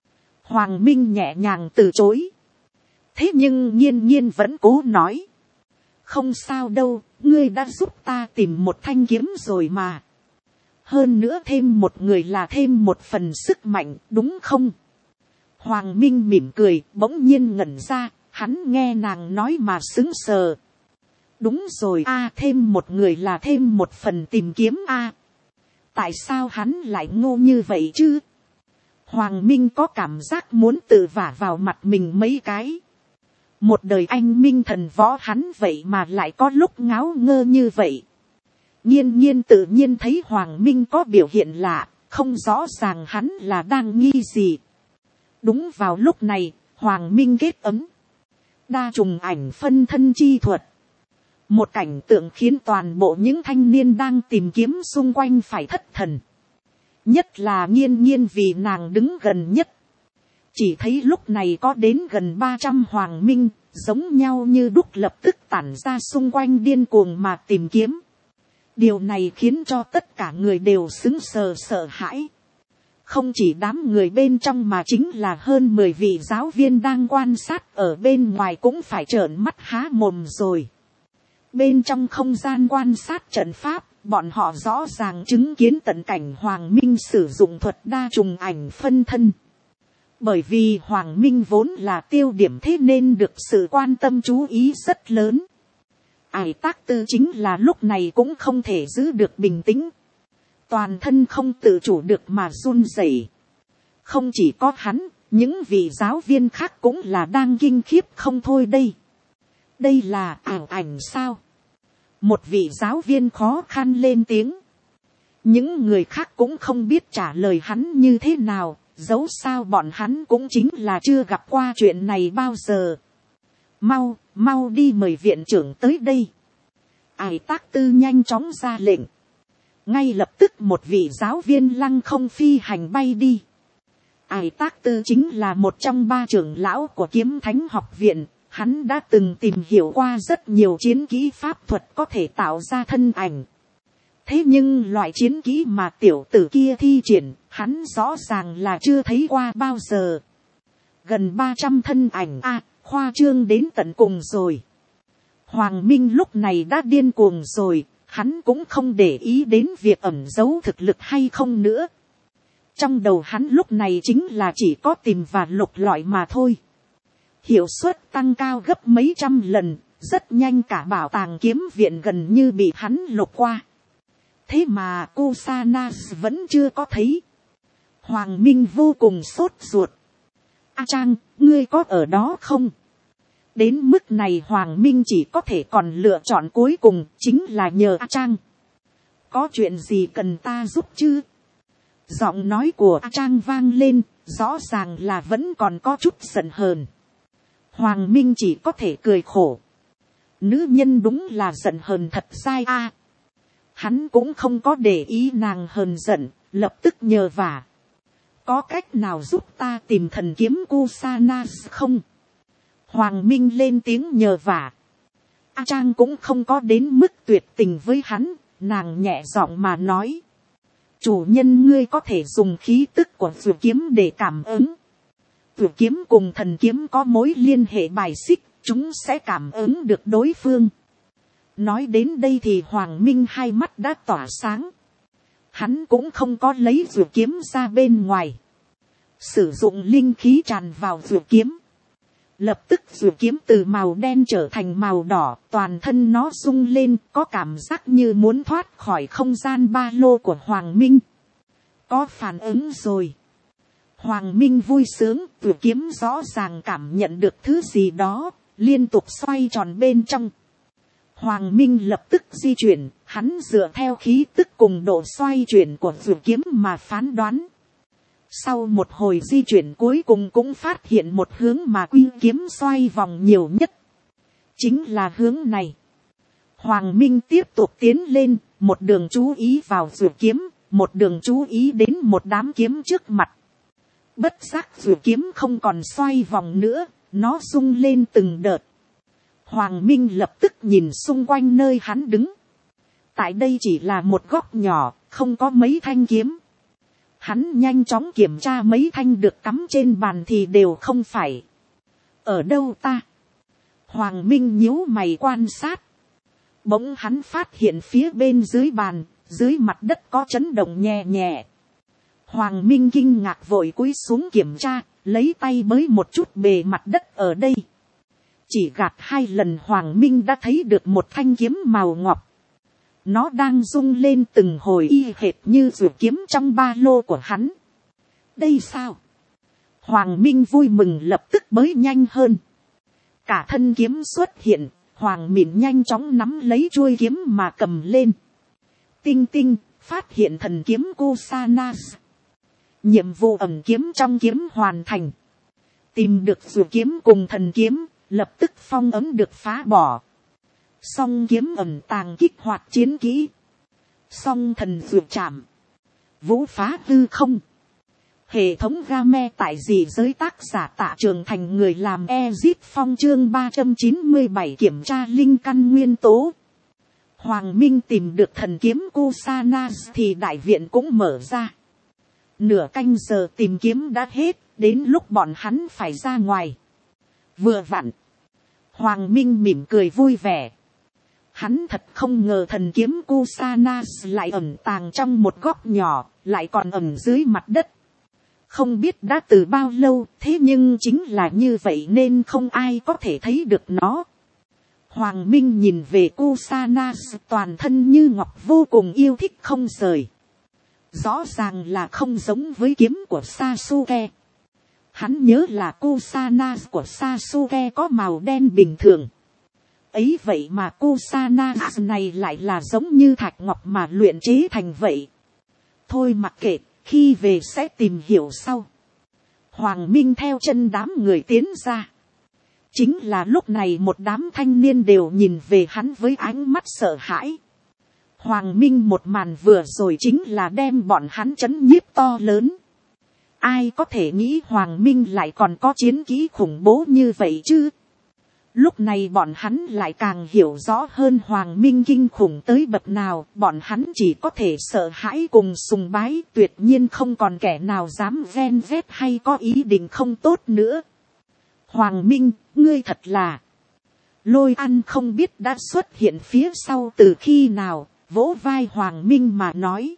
Hoàng Minh nhẹ nhàng từ chối. Thế nhưng nhiên nhiên vẫn cố nói. Không sao đâu, ngươi đã giúp ta tìm một thanh kiếm rồi mà. Hơn nữa thêm một người là thêm một phần sức mạnh, đúng không? Hoàng Minh mỉm cười, bỗng nhiên ngẩn ra, hắn nghe nàng nói mà sững sờ. Đúng rồi a, thêm một người là thêm một phần tìm kiếm a. Tại sao hắn lại ngô như vậy chứ? Hoàng Minh có cảm giác muốn tự vả vào mặt mình mấy cái. Một đời anh minh thần võ hắn vậy mà lại có lúc ngáo ngơ như vậy. Nhiên nhiên tự nhiên thấy Hoàng Minh có biểu hiện lạ, không rõ ràng hắn là đang nghi gì. Đúng vào lúc này, Hoàng Minh kết ấm. Đa trùng ảnh phân thân chi thuật. Một cảnh tượng khiến toàn bộ những thanh niên đang tìm kiếm xung quanh phải thất thần. Nhất là nhiên nhiên vì nàng đứng gần nhất. Chỉ thấy lúc này có đến gần 300 Hoàng Minh, giống nhau như đúc lập tức tản ra xung quanh điên cuồng mà tìm kiếm. Điều này khiến cho tất cả người đều sững sờ sợ hãi. Không chỉ đám người bên trong mà chính là hơn 10 vị giáo viên đang quan sát ở bên ngoài cũng phải trợn mắt há mồm rồi. Bên trong không gian quan sát trận pháp, bọn họ rõ ràng chứng kiến tận cảnh Hoàng Minh sử dụng thuật đa trùng ảnh phân thân. Bởi vì Hoàng Minh vốn là tiêu điểm thế nên được sự quan tâm chú ý rất lớn. Ải Tác Tư chính là lúc này cũng không thể giữ được bình tĩnh. Toàn thân không tự chủ được mà run rẩy. Không chỉ có hắn, những vị giáo viên khác cũng là đang kinh khiếp không thôi đây. Đây là ảo ảnh sao? Một vị giáo viên khó khăn lên tiếng. Những người khác cũng không biết trả lời hắn như thế nào, dẫu sao bọn hắn cũng chính là chưa gặp qua chuyện này bao giờ. Mau, mau đi mời viện trưởng tới đây. Ải Tác Tư nhanh chóng ra lệnh. Ngay lập tức một vị giáo viên lăng không phi hành bay đi. Ải Tác Tư chính là một trong 3 trưởng lão của Kiếm Thánh học viện. Hắn đã từng tìm hiểu qua rất nhiều chiến kỹ pháp thuật có thể tạo ra thân ảnh. Thế nhưng loại chiến kỹ mà tiểu tử kia thi triển, hắn rõ ràng là chưa thấy qua bao giờ. Gần 300 thân ảnh khoa trương đến tận cùng rồi. Hoàng Minh lúc này đã điên cuồng rồi, hắn cũng không để ý đến việc ẩn giấu thực lực hay không nữa. Trong đầu hắn lúc này chính là chỉ có tìm và lục lọi mà thôi. Hiệu suất tăng cao gấp mấy trăm lần, rất nhanh cả bảo tàng kiếm viện gần như bị hắn lục qua. Thế mà Kusanas vẫn chưa có thấy. Hoàng Minh vô cùng sốt ruột. A Trang, ngươi có ở đó không? Đến mức này Hoàng Minh chỉ có thể còn lựa chọn cuối cùng, chính là nhờ A Trang. Có chuyện gì cần ta giúp chứ? Giọng nói của A Trang vang lên, rõ ràng là vẫn còn có chút giận hờn. Hoàng Minh chỉ có thể cười khổ. Nữ nhân đúng là giận hờn thật sai a. Hắn cũng không có để ý nàng hờn giận, lập tức nhờ vả. Có cách nào giúp ta tìm thần kiếm Kusanas không? Hoàng Minh lên tiếng nhờ vả. A Trang cũng không có đến mức tuyệt tình với hắn, nàng nhẹ giọng mà nói. Chủ nhân ngươi có thể dùng khí tức của Dược kiếm để cảm ứng. Dược kiếm cùng thần kiếm có mối liên hệ bài xích, chúng sẽ cảm ứng được đối phương. Nói đến đây thì Hoàng Minh hai mắt đã tỏa sáng. Hắn cũng không có lấy Dược kiếm ra bên ngoài. Sử dụng linh khí tràn vào Dược kiếm. Lập tức dù kiếm từ màu đen trở thành màu đỏ, toàn thân nó rung lên, có cảm giác như muốn thoát khỏi không gian ba lô của Hoàng Minh. Có phản ứng rồi. Hoàng Minh vui sướng, dù kiếm rõ ràng cảm nhận được thứ gì đó, liên tục xoay tròn bên trong. Hoàng Minh lập tức di chuyển, hắn dựa theo khí tức cùng độ xoay chuyển của dù kiếm mà phán đoán. Sau một hồi di chuyển cuối cùng cũng phát hiện một hướng mà quy kiếm xoay vòng nhiều nhất. Chính là hướng này. Hoàng Minh tiếp tục tiến lên, một đường chú ý vào dù kiếm, một đường chú ý đến một đám kiếm trước mặt. Bất giác dù kiếm không còn xoay vòng nữa, nó rung lên từng đợt. Hoàng Minh lập tức nhìn xung quanh nơi hắn đứng. Tại đây chỉ là một góc nhỏ, không có mấy thanh kiếm. Hắn nhanh chóng kiểm tra mấy thanh được cắm trên bàn thì đều không phải. Ở đâu ta? Hoàng Minh nhíu mày quan sát. Bỗng hắn phát hiện phía bên dưới bàn, dưới mặt đất có chấn động nhẹ nhẹ. Hoàng Minh kinh ngạc vội cúi xuống kiểm tra, lấy tay bới một chút bề mặt đất ở đây. Chỉ gạt 2 lần Hoàng Minh đã thấy được một thanh kiếm màu ngọc. Nó đang rung lên từng hồi y hệt như dù kiếm trong ba lô của hắn. Đây sao? Hoàng Minh vui mừng lập tức bới nhanh hơn. Cả thân kiếm xuất hiện, Hoàng Mịn nhanh chóng nắm lấy chuôi kiếm mà cầm lên. Tinh tinh, phát hiện thần kiếm Kusanas. Nhiệm vụ ẩn kiếm trong kiếm hoàn thành. Tìm được dù kiếm cùng thần kiếm, lập tức phong ấn được phá bỏ. Song kiếm ẩn tàng kích hoạt chiến kỹ. Song thần dược chạm. Vũ phá hư không. Hệ thống game tại dị giới tác giả Tạ Trường Thành người làm Ezit Phong chương 397 kiểm tra linh căn nguyên tố. Hoàng Minh tìm được thần kiếm Kusanas thì đại viện cũng mở ra. Nửa canh giờ tìm kiếm đã hết, đến lúc bọn hắn phải ra ngoài. Vừa vặn. Hoàng Minh mỉm cười vui vẻ. Hắn thật không ngờ thần kiếm Kusanas lại ẩn tàng trong một góc nhỏ, lại còn ẩn dưới mặt đất. Không biết đã từ bao lâu, thế nhưng chính là như vậy nên không ai có thể thấy được nó. Hoàng Minh nhìn về Kusanas toàn thân như ngọc vô cùng yêu thích không rời. Rõ ràng là không giống với kiếm của Sasuke. Hắn nhớ là Kusanas của Sasuke có màu đen bình thường. Ấy vậy mà Kusanas này lại là giống như thạch ngọc mà luyện chế thành vậy. Thôi mặc kệ, khi về sẽ tìm hiểu sau. Hoàng Minh theo chân đám người tiến ra. Chính là lúc này một đám thanh niên đều nhìn về hắn với ánh mắt sợ hãi. Hoàng Minh một màn vừa rồi chính là đem bọn hắn chấn nhiếp to lớn. Ai có thể nghĩ Hoàng Minh lại còn có chiến kỹ khủng bố như vậy chứ? Lúc này bọn hắn lại càng hiểu rõ hơn Hoàng Minh kinh khủng tới bậc nào. Bọn hắn chỉ có thể sợ hãi cùng sùng bái, tuyệt nhiên không còn kẻ nào dám ven vét hay có ý định không tốt nữa. Hoàng Minh, ngươi thật là... Lôi Ăn không biết đã xuất hiện phía sau từ khi nào, vỗ vai Hoàng Minh mà nói.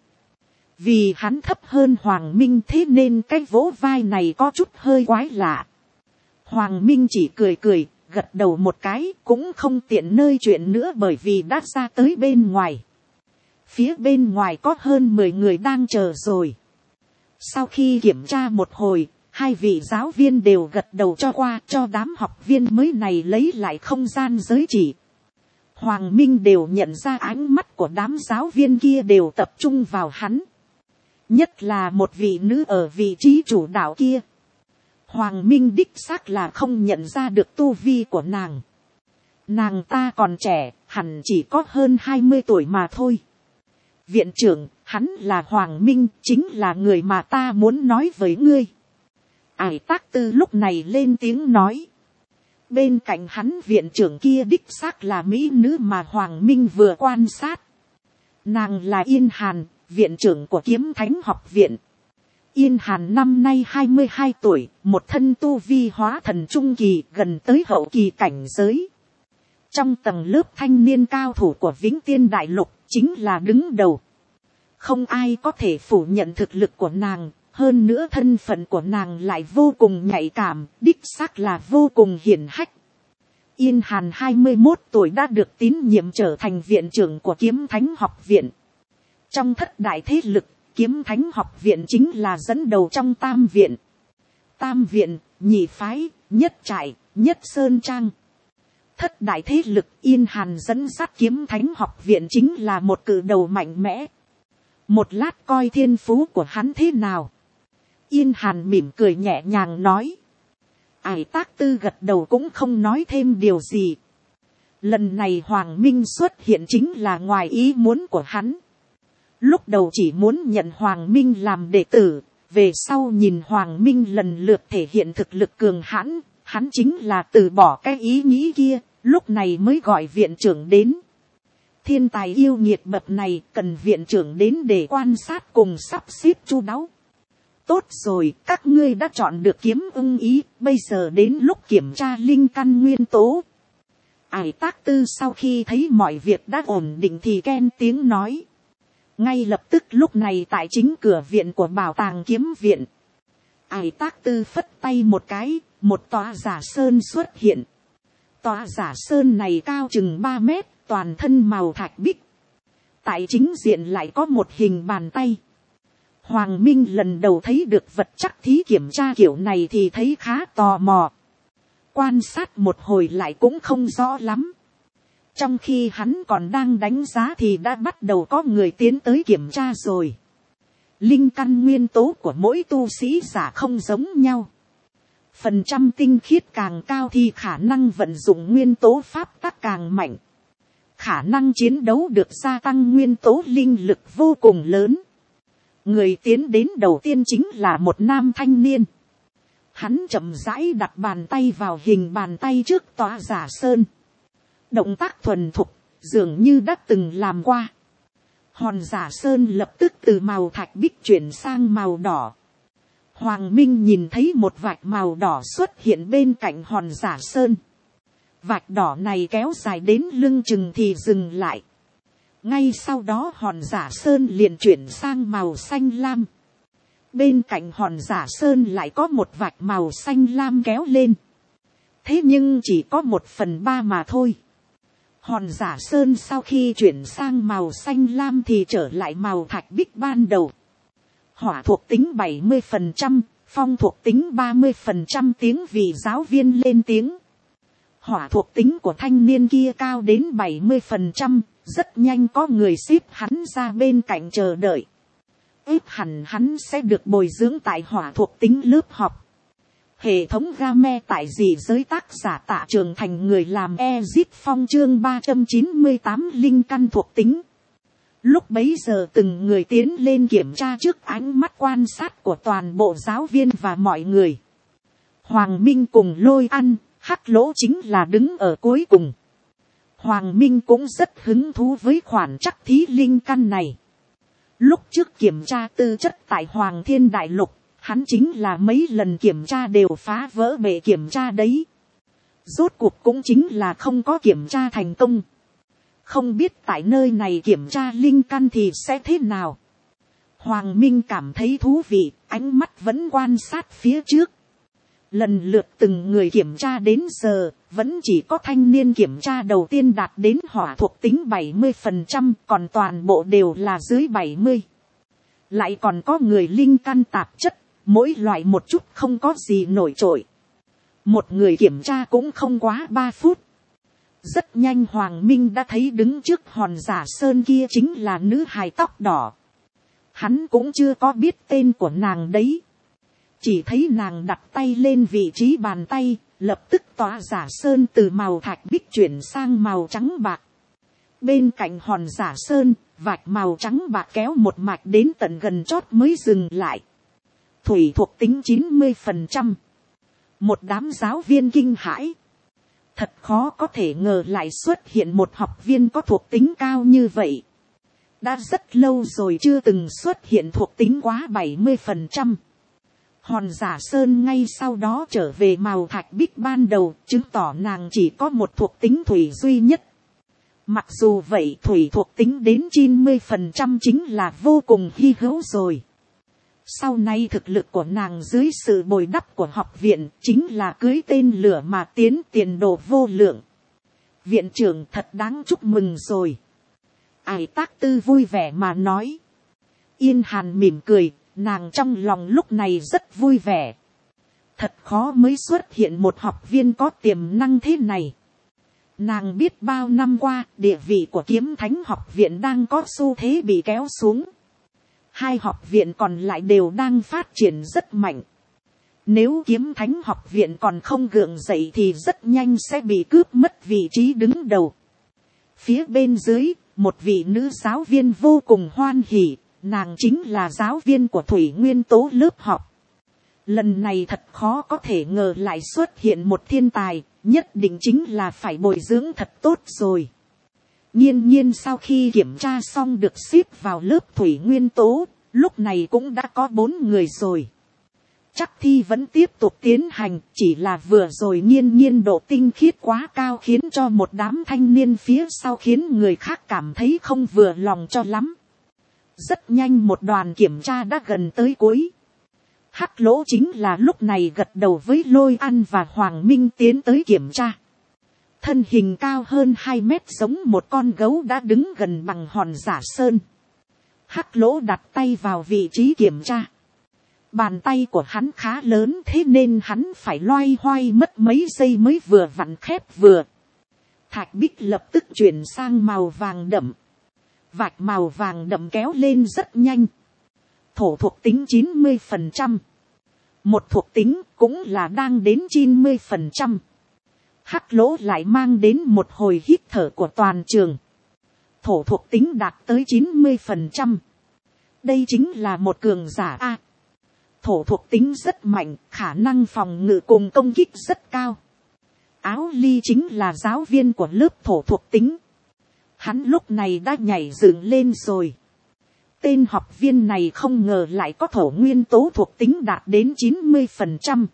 Vì hắn thấp hơn Hoàng Minh thế nên cái vỗ vai này có chút hơi quái lạ. Hoàng Minh chỉ cười cười, gật đầu một cái, cũng không tiện nơi chuyện nữa bởi vì đã ra tới bên ngoài. Phía bên ngoài có hơn 10 người đang chờ rồi. Sau khi kiểm tra một hồi, 2 vị giáo viên đều gật đầu cho qua cho đám học viên mới này lấy lại không gian giới chỉ. Hoàng Minh đều nhận ra ánh mắt của đám giáo viên kia đều tập trung vào hắn. Nhất là một vị nữ ở vị trí chủ đạo kia. Hoàng Minh đích xác là không nhận ra được tu vi của nàng. Nàng ta còn trẻ, hẳn chỉ có hơn 20 tuổi mà thôi. Viện trưởng, hắn là Hoàng Minh, chính là người mà ta muốn nói với ngươi. Ải Tác Tư lúc này lên tiếng nói. Bên cạnh hắn viện trưởng kia đích xác là mỹ nữ mà Hoàng Minh vừa quan sát. Nàng là Yên Hàn, viện trưởng của Kiếm Thánh học viện. Yên Hàn năm nay 22 tuổi, một thân tu vi hóa thần trung kỳ gần tới hậu kỳ cảnh giới. Trong tầng lớp thanh niên cao thủ của Vĩnh Tiên Đại Lục chính là đứng đầu. Không ai có thể phủ nhận thực lực của nàng, Hơn nữa thân phận của nàng lại vô cùng nhạy cảm, đích xác là vô cùng hiển hách. Yên Hàn 21 tuổi đã được tín nhiệm trở thành viện trưởng của Kiếm Thánh học viện. Trong thất đại thế lực, Kiếm Thánh học viện chính là dẫn đầu trong tam viện. Tam viện, nhị phái, nhất trại, nhất sơn trang. Thất đại thế lực Yên Hàn dẫn dắt Kiếm Thánh học viện chính là một cử đầu mạnh mẽ. Một lát coi thiên phú của hắn thế nào. Yên Hàn mỉm cười nhẹ nhàng nói. Ải Tác Tư gật đầu cũng không nói thêm điều gì. Lần này Hoàng Minh xuất hiện chính là ngoài ý muốn của hắn. Lúc đầu chỉ muốn nhận Hoàng Minh làm đệ tử, về sau nhìn Hoàng Minh lần lượt thể hiện thực lực cường hãn, hắn chính là từ bỏ cái ý nghĩ kia, lúc này mới gọi viện trưởng đến. Thiên tài yêu nghiệt bậc này cần viện trưởng đến để quan sát cùng sắp xếp chu đáo. Tốt rồi, các ngươi đã chọn được kiếm ưng ý, bây giờ đến lúc kiểm tra linh căn nguyên tố. Ải Tác Tư sau khi thấy mọi việc đã ổn định thì ken tiếng nói. Ngay lập tức lúc này tại chính cửa viện của bảo tàng kiếm viện. Ải Tác Tư phất tay một cái, một tòa giả sơn xuất hiện. Tòa giả sơn này cao chừng 3 mét, toàn thân màu thạch bích. Tại chính diện lại có một hình bàn tay. Hoàng Minh lần đầu thấy được vật chắc thí kiểm tra kiểu này thì thấy khá tò mò. Quan sát một hồi lại cũng không rõ lắm. Trong khi hắn còn đang đánh giá thì đã bắt đầu có người tiến tới kiểm tra rồi. Linh căn nguyên tố của mỗi tu sĩ giả không giống nhau. Phần trăm tinh khiết càng cao thì khả năng vận dụng nguyên tố pháp tắc càng mạnh. Khả năng chiến đấu được gia tăng nguyên tố linh lực vô cùng lớn. Người tiến đến đầu tiên chính là một nam thanh niên. Hắn chậm rãi đặt bàn tay vào hình bàn tay trước tòa giả sơn. Động tác thuần thục, dường như đã từng làm qua. Hòn giả sơn lập tức từ màu thạch bích chuyển sang màu đỏ. Hoàng Minh nhìn thấy một vạch màu đỏ xuất hiện bên cạnh hòn giả sơn. Vạch đỏ này kéo dài đến lưng chừng thì dừng lại. Ngay sau đó hòn giả sơn liền chuyển sang màu xanh lam. Bên cạnh hòn giả sơn lại có một vạch màu xanh lam kéo lên. Thế nhưng chỉ có 1/3 mà thôi. Hòn giả sơn sau khi chuyển sang màu xanh lam thì trở lại màu thạch bích ban đầu. Hỏa thuộc tính 70%, phong thuộc tính 30%, tiếng vị giáo viên lên tiếng. Hỏa thuộc tính của thanh niên kia cao đến 70%, rất nhanh có người xếp hắn ra bên cạnh chờ đợi. Ít hẳn hắn sẽ được bồi dưỡng tại hỏa thuộc tính lớp học. Hệ thống game tại dị giới tác giả Tạ Trường Thành người làm Ezit Phong chương 398 linh căn thuộc tính. Lúc bấy giờ từng người tiến lên kiểm tra trước ánh mắt quan sát của toàn bộ giáo viên và mọi người. Hoàng Minh cùng Lôi Ăn, Hắc Lỗ chính là đứng ở cuối cùng. Hoàng Minh cũng rất hứng thú với khoản chắc thí linh căn này. Lúc trước kiểm tra tư chất tại Hoàng Thiên Đại Lục, hắn chính là mấy lần kiểm tra đều phá vỡ bệ kiểm tra đấy. Rốt cuộc cũng chính là không có kiểm tra thành công. Không biết tại nơi này kiểm tra linh căn thì sẽ thế nào. Hoàng Minh cảm thấy thú vị, ánh mắt vẫn quan sát phía trước. Lần lượt từng người kiểm tra đến giờ, vẫn chỉ có thanh niên kiểm tra đầu tiên đạt đến hỏa thuộc tính 70%, còn toàn bộ đều là dưới 70. Lại còn có người linh căn tạp chất, mỗi loại một chút không có gì nổi trội. Một người kiểm tra cũng không quá 3 phút. Rất nhanh Hoàng Minh đã thấy đứng trước hòn giả sơn kia chính là nữ hài tóc đỏ. Hắn cũng chưa có biết tên của nàng đấy. Chỉ thấy nàng đặt tay lên vị trí bàn tay, lập tức tỏa giả sơn từ màu thạch bích chuyển sang màu trắng bạc. Bên cạnh hòn giả sơn, vạch màu trắng bạc kéo một mạch đến tận gần chót mới dừng lại. Thủy thuộc tính 90%. Một đám giáo viên kinh hãi. Thật khó có thể ngờ lại xuất hiện một học viên có thuộc tính cao như vậy. Đã rất lâu rồi chưa từng xuất hiện thuộc tính quá 70%. Hòn giả sơn ngay sau đó trở về màu thạch bích ban đầu, chứng tỏ nàng chỉ có một thuộc tính thủy duy nhất. Mặc dù vậy thủy thuộc tính đến 90% chính là vô cùng hy hữu rồi. Sau này thực lực của nàng dưới sự bồi đắp của học viện chính là cưới tên lửa mà tiến tiền đồ vô lượng. Viện trưởng thật đáng chúc mừng rồi. Ải Tác Tư vui vẻ mà nói. Yên Hàn mỉm cười, nàng trong lòng lúc này rất vui vẻ. Thật khó mới xuất hiện một học viên có tiềm năng thế này. Nàng biết bao năm qua địa vị của Kiếm Thánh học viện đang có xu thế bị kéo xuống. Hai học viện còn lại đều đang phát triển rất mạnh. Nếu Kiếm Thánh học viện còn không gượng dậy thì rất nhanh sẽ bị cướp mất vị trí đứng đầu. Phía bên dưới, một vị nữ giáo viên vô cùng hoan hỉ, nàng chính là giáo viên của Thủy Nguyên Tố lớp học. Lần này thật khó có thể ngờ lại xuất hiện một thiên tài, nhất định chính là phải bồi dưỡng thật tốt rồi. Nhiên nhiên sau khi kiểm tra xong được xếp vào lớp Thủy Nguyên Tố, lúc này cũng đã có 4 người rồi. Chắc thi vẫn tiếp tục tiến hành, chỉ là vừa rồi nhiên nhiên độ tinh khiết quá cao khiến cho một đám thanh niên phía sau khiến người khác cảm thấy không vừa lòng cho lắm. Rất nhanh một đoàn kiểm tra đã gần tới cuối. Hắc Lỗ chính là lúc này gật đầu với Lôi Ăn và Hoàng Minh tiến tới kiểm tra. Thân hình cao hơn 2 mét giống một con gấu đã đứng gần bằng Hòn Giả Sơn. Hắc Lỗ đặt tay vào vị trí kiểm tra. Bàn tay của hắn khá lớn thế nên hắn phải loay hoay mất mấy giây mới vừa vặn khép vừa. Thạch bích lập tức chuyển sang màu vàng đậm. Vạch màu vàng đậm kéo lên rất nhanh. Thổ thuộc tính 90%. Một thuộc tính cũng là đang đến 90%. Hắc Lỗ lại mang đến một hồi hít thở của toàn trường. Thổ thuộc tính đạt tới 90%. Đây chính là một cường giả A. Thổ thuộc tính rất mạnh, khả năng phòng ngự cùng công kích rất cao. Áo Ly chính là giáo viên của lớp thổ thuộc tính. Hắn lúc này đã nhảy dựng lên rồi. Tên học viên này không ngờ lại có thổ nguyên tố thuộc tính đạt đến 90%.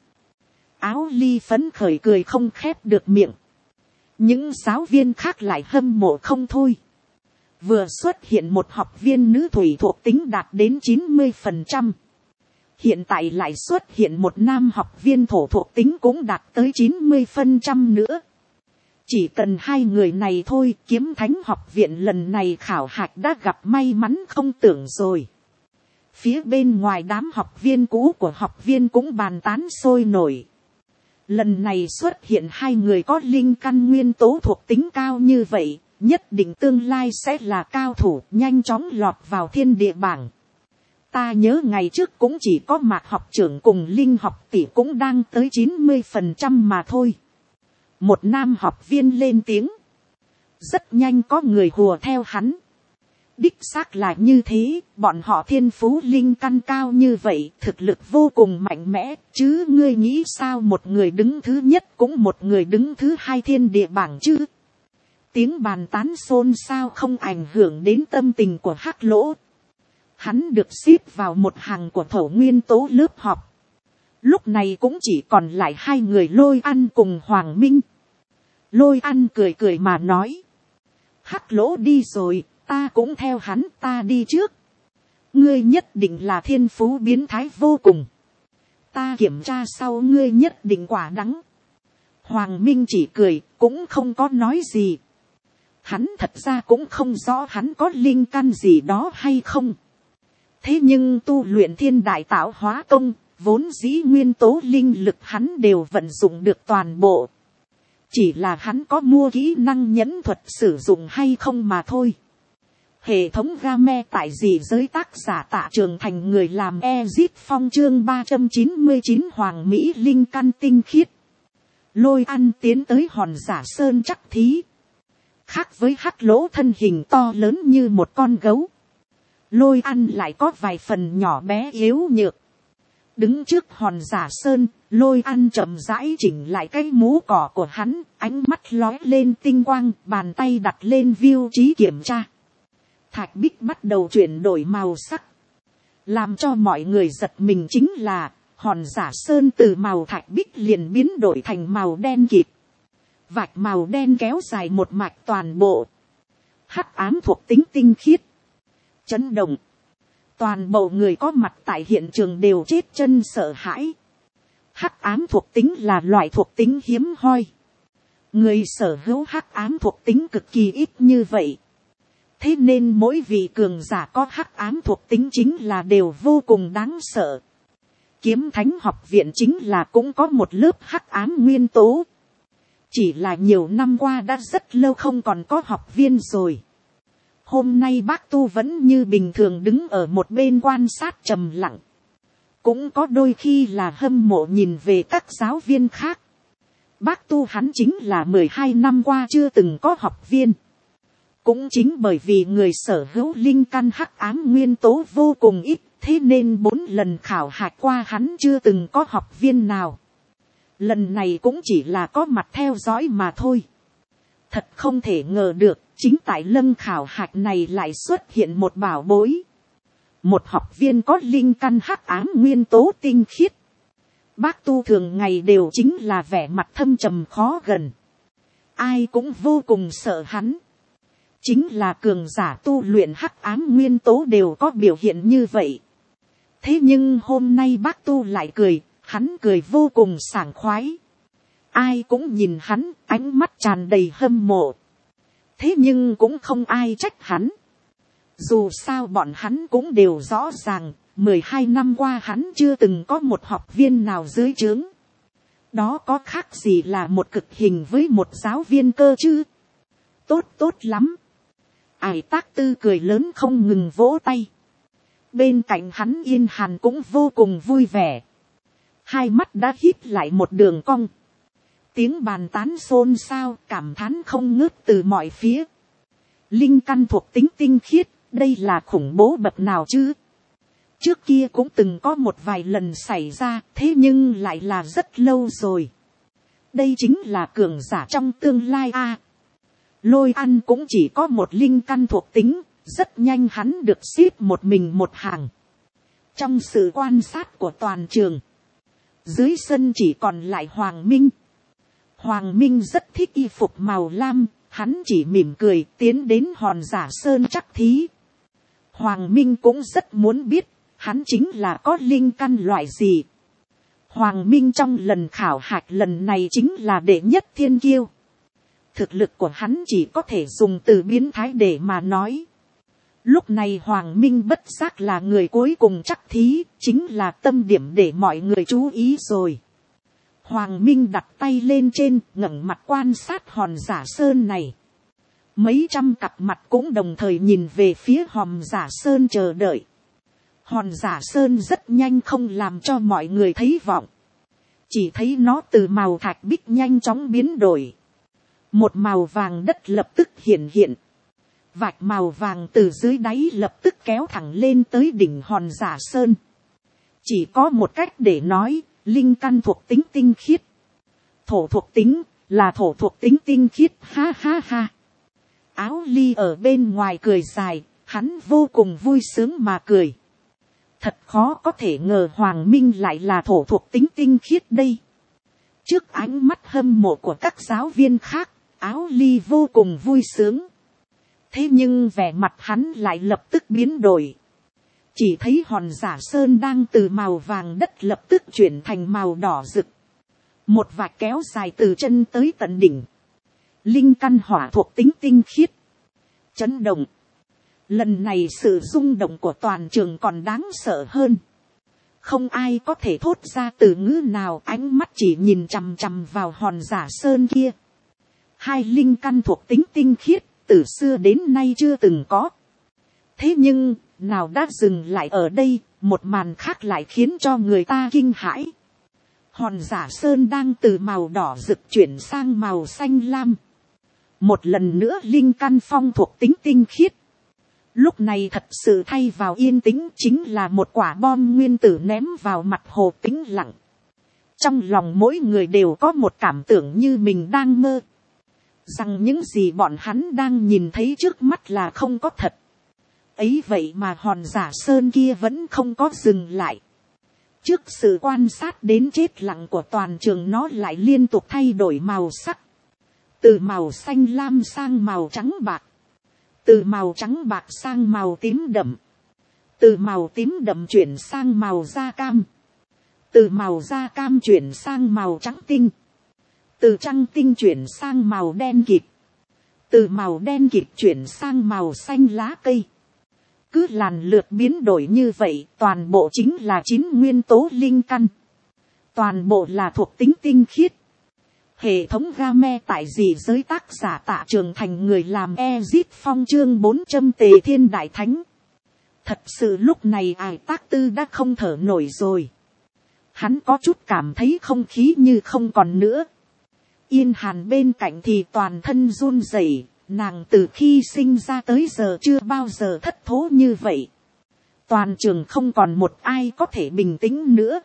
Áo Ly phấn khởi cười không khép được miệng. Những giáo viên khác lại hâm mộ không thôi. Vừa xuất hiện một học viên nữ thủy thuộc tính đạt đến 90%. Hiện tại lại xuất hiện một nam học viên thổ thuộc tính cũng đạt tới 90% nữa. Chỉ cần 2 người này thôi, Kiếm Thánh học viện lần này khảo hạch đã gặp may mắn không tưởng rồi. Phía bên ngoài đám học viên cũ của học viên cũng bàn tán sôi nổi. Lần này xuất hiện 2 người có linh căn nguyên tố thuộc tính cao như vậy, nhất định tương lai sẽ là cao thủ nhanh chóng lọt vào thiên địa bảng. Ta nhớ ngày trước cũng chỉ có Mạc học trưởng cùng Linh học tỷ cũng đang tới 90% mà thôi. Một nam học viên lên tiếng. Rất nhanh có người hùa theo hắn. Đích xác là như thế, bọn họ thiên phú linh căn cao như vậy, thực lực vô cùng mạnh mẽ, chứ ngươi nghĩ sao một người đứng thứ nhất cũng một người đứng thứ 2 thiên địa bảng chứ? Tiếng bàn tán xôn xao không ảnh hưởng đến tâm tình của Hắc Lỗ. Hắn được xếp vào một hàng của thổ nguyên tố lớp học. Lúc này cũng chỉ còn lại 2 người Lôi Ăn cùng Hoàng Minh. Lôi Ăn cười cười mà nói. Hắc Lỗ đi rồi, ta cũng theo hắn, ta đi trước. Ngươi nhất định là thiên phú biến thái vô cùng. Ta kiểm tra sau ngươi nhất định quả đắng. Hoàng Minh chỉ cười, cũng không có nói gì. Hắn thật ra cũng không rõ hắn có linh căn gì đó hay không. Thế nhưng tu luyện thiên đại tạo hóa công, vốn dĩ nguyên tố linh lực hắn đều vận dụng được toàn bộ. Chỉ là hắn có mua kỹ năng nhẫn thuật sử dụng hay không mà thôi. Hệ thống game tại gì giới tác giả Tạ Trường Thành người làm Ezip Phong chương 399 Hoàng Mỹ linh căn tinh khiết. Lôi Ăn tiến tới Hòn Giả Sơn chắc thí. Khác với Hắc Lỗ thân hình to lớn như một con gấu. Lôi Ăn lại có vài phần nhỏ bé yếu nhược. Đứng trước Hòn Giả Sơn, Lôi Ăn chậm rãi chỉnh lại cái mũ cỏ của hắn, ánh mắt lóe lên tinh quang, bàn tay đặt lên viêu chí kiểm tra. Thạch bích bắt đầu chuyển đổi màu sắc. Làm cho mọi người giật mình chính là, Hòn Giả Sơn từ màu thạch bích liền biến đổi thành màu đen kịt. Vạch màu đen kéo dài một mạch toàn bộ. Hắc ám thuộc tính tinh khiết. Chấn động. Toàn bộ người có mặt tại hiện trường đều chết chân sợ hãi. Hắc ám thuộc tính là loại thuộc tính hiếm hoi. Người sở hữu hắc ám thuộc tính cực kỳ ít như vậy. Thế nên mỗi vị cường giả có hắc ám thuộc tính chính là đều vô cùng đáng sợ. Kiếm Thánh học viện chính là cũng có một lớp hắc ám nguyên tố. Chỉ là nhiều năm qua đã rất lâu không còn có học viên rồi. Hôm nay bác Tu vẫn như bình thường đứng ở một bên quan sát trầm lặng. Cũng có đôi khi là hâm mộ nhìn về các giáo viên khác. Bác Tu hắn chính là 12 năm qua chưa từng có học viên. Cũng chính bởi vì người sở hữu linh căn hắc ám nguyên tố vô cùng ít. Thế nên 4 lần khảo hạch qua hắn chưa từng có học viên nào. Lần này cũng chỉ là có mặt theo dõi mà thôi. Thật không thể ngờ được, chính tại lâm khảo hạch này lại xuất hiện một bảo bối. Một học viên có linh căn hắc ám nguyên tố tinh khiết. Bác Tu thường ngày đều chính là vẻ mặt thâm trầm khó gần. Ai cũng vô cùng sợ hắn. Chính là cường giả tu luyện hắc ám nguyên tố đều có biểu hiện như vậy. Thế nhưng hôm nay bác Tu lại cười, hắn cười vô cùng sảng khoái. Ai cũng nhìn hắn, ánh mắt tràn đầy hâm mộ. Thế nhưng cũng không ai trách hắn. Dù sao bọn hắn cũng đều rõ ràng, 12 năm qua hắn chưa từng có một học viên nào dưới trướng. Đó có khác gì là một cực hình với một giáo viên cơ chứ? Tốt lắm. Ải Tác Tư cười lớn không ngừng vỗ tay. Bên cạnh hắn Yên Hàn cũng vô cùng vui vẻ. Hai mắt đã hít lại một đường cong. Tiếng bàn tán xôn xao, cảm thán không ngớt từ mọi phía. Linh căn thuộc tính tinh khiết, đây là khủng bố bậc nào chứ? Trước kia cũng từng có một vài lần xảy ra, thế nhưng lại là rất lâu rồi. Đây chính là cường giả trong tương lai a. Lôi Ăn cũng chỉ có một linh căn thuộc tính, rất nhanh hắn được xếp một mình một hàng. Trong sự quan sát của toàn trường, dưới sân chỉ còn lại Hoàng Minh. Hoàng Minh rất thích y phục màu lam, hắn chỉ mỉm cười tiến đến Hòn Giả Sơn chắc thí. Hoàng Minh cũng rất muốn biết, hắn chính là có linh căn loại gì. Hoàng Minh trong lần khảo hạch lần này chính là đệ nhất thiên kiêu. Thực lực của hắn chỉ có thể dùng từ biến thái để mà nói. Lúc này Hoàng Minh bất giác là người cuối cùng chắc thí, chính là tâm điểm để mọi người chú ý rồi. Hoàng Minh đặt tay lên trên, ngẩng mặt quan sát Hòn Giả Sơn này. Mấy trăm cặp mặt cũng đồng thời nhìn về phía Hòn Giả Sơn chờ đợi. Hòn Giả Sơn rất nhanh không làm cho mọi người thấy vọng. Chỉ thấy nó từ màu thạch bích nhanh chóng biến đổi. Một màu vàng đất lập tức hiện hiện. Vạch màu vàng từ dưới đáy lập tức kéo thẳng lên tới đỉnh Hòn Giả Sơn. Chỉ có một cách để nói, linh căn thuộc tính tinh khiết. Thổ thuộc tính, là thổ thuộc tính tinh khiết, ha ha ha. Áo Ly ở bên ngoài cười dài, hắn vô cùng vui sướng mà cười. Thật khó có thể ngờ Hoàng Minh lại là thổ thuộc tính tinh khiết đây. Trước ánh mắt hâm mộ của các giáo viên khác, Áo Ly vô cùng vui sướng. Thế nhưng vẻ mặt hắn lại lập tức biến đổi. Chỉ thấy Hòn Giả Sơn đang từ màu vàng đất lập tức chuyển thành màu đỏ rực. Một vạch kéo dài từ chân tới tận đỉnh. Linh căn hỏa thuộc tính tinh khiết. Chấn động. Lần này sự rung động của toàn trường còn đáng sợ hơn. Không ai có thể thốt ra từ ngữ nào, ánh mắt chỉ nhìn chằm chằm vào Hòn Giả Sơn kia. Hai linh căn thuộc tính tinh khiết, từ xưa đến nay chưa từng có. Thế nhưng, nào đã dừng lại ở đây, một màn khác lại khiến cho người ta kinh hãi. Hòn Giả Sơn đang từ màu đỏ rực chuyển sang màu xanh lam. Một lần nữa linh căn phong thuộc tính tinh khiết. Lúc này thật sự thay vào yên tĩnh chính là một quả bom nguyên tử ném vào mặt hồ tĩnh lặng. Trong lòng mỗi người đều có một cảm tưởng như mình đang mơ. Rằng những gì bọn hắn đang nhìn thấy trước mắt là không có thật. Ấy vậy mà Hòn Giả Sơn kia vẫn không có dừng lại. Trước sự quan sát đến chết lặng của toàn trường, nó lại liên tục thay đổi màu sắc. Từ màu xanh lam sang màu trắng bạc. Từ màu trắng bạc sang màu tím đậm. từ màu tím đậm chuyển sang màu da cam, từ màu da cam chuyển sang màu trắng tinh, từ trắng tinh chuyển sang màu đen kịt, từ màu đen kịt chuyển sang màu xanh lá cây. Cứ lần lượt biến đổi như vậy, toàn bộ chính là 9 nguyên tố linh căn, toàn bộ là thuộc tính tinh khiết. Hệ thống game tại dị giới, tác giả Tạ Trường Thành, người làm Ezit Phong, chương 400 Tề Thiên Đại Thánh. Thật sự lúc này Ải Tác Tư đã không thở nổi rồi. Hắn có chút cảm thấy không khí như không còn nữa. Yên Hàn bên cạnh thì toàn thân run rẩy, nàng từ khi sinh ra tới giờ chưa bao giờ thất thố như vậy. Toàn trường không còn một ai có thể bình tĩnh nữa.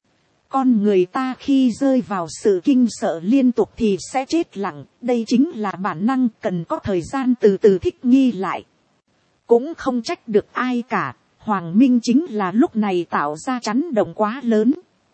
Con người ta khi rơi vào sự kinh sợ liên tục thì sẽ chết lặng, đây chính là bản năng, cần có thời gian từ từ thích nghi lại. Cũng không trách được ai cả, Hoàng Minh chính là lúc này tạo ra chấn động quá lớn.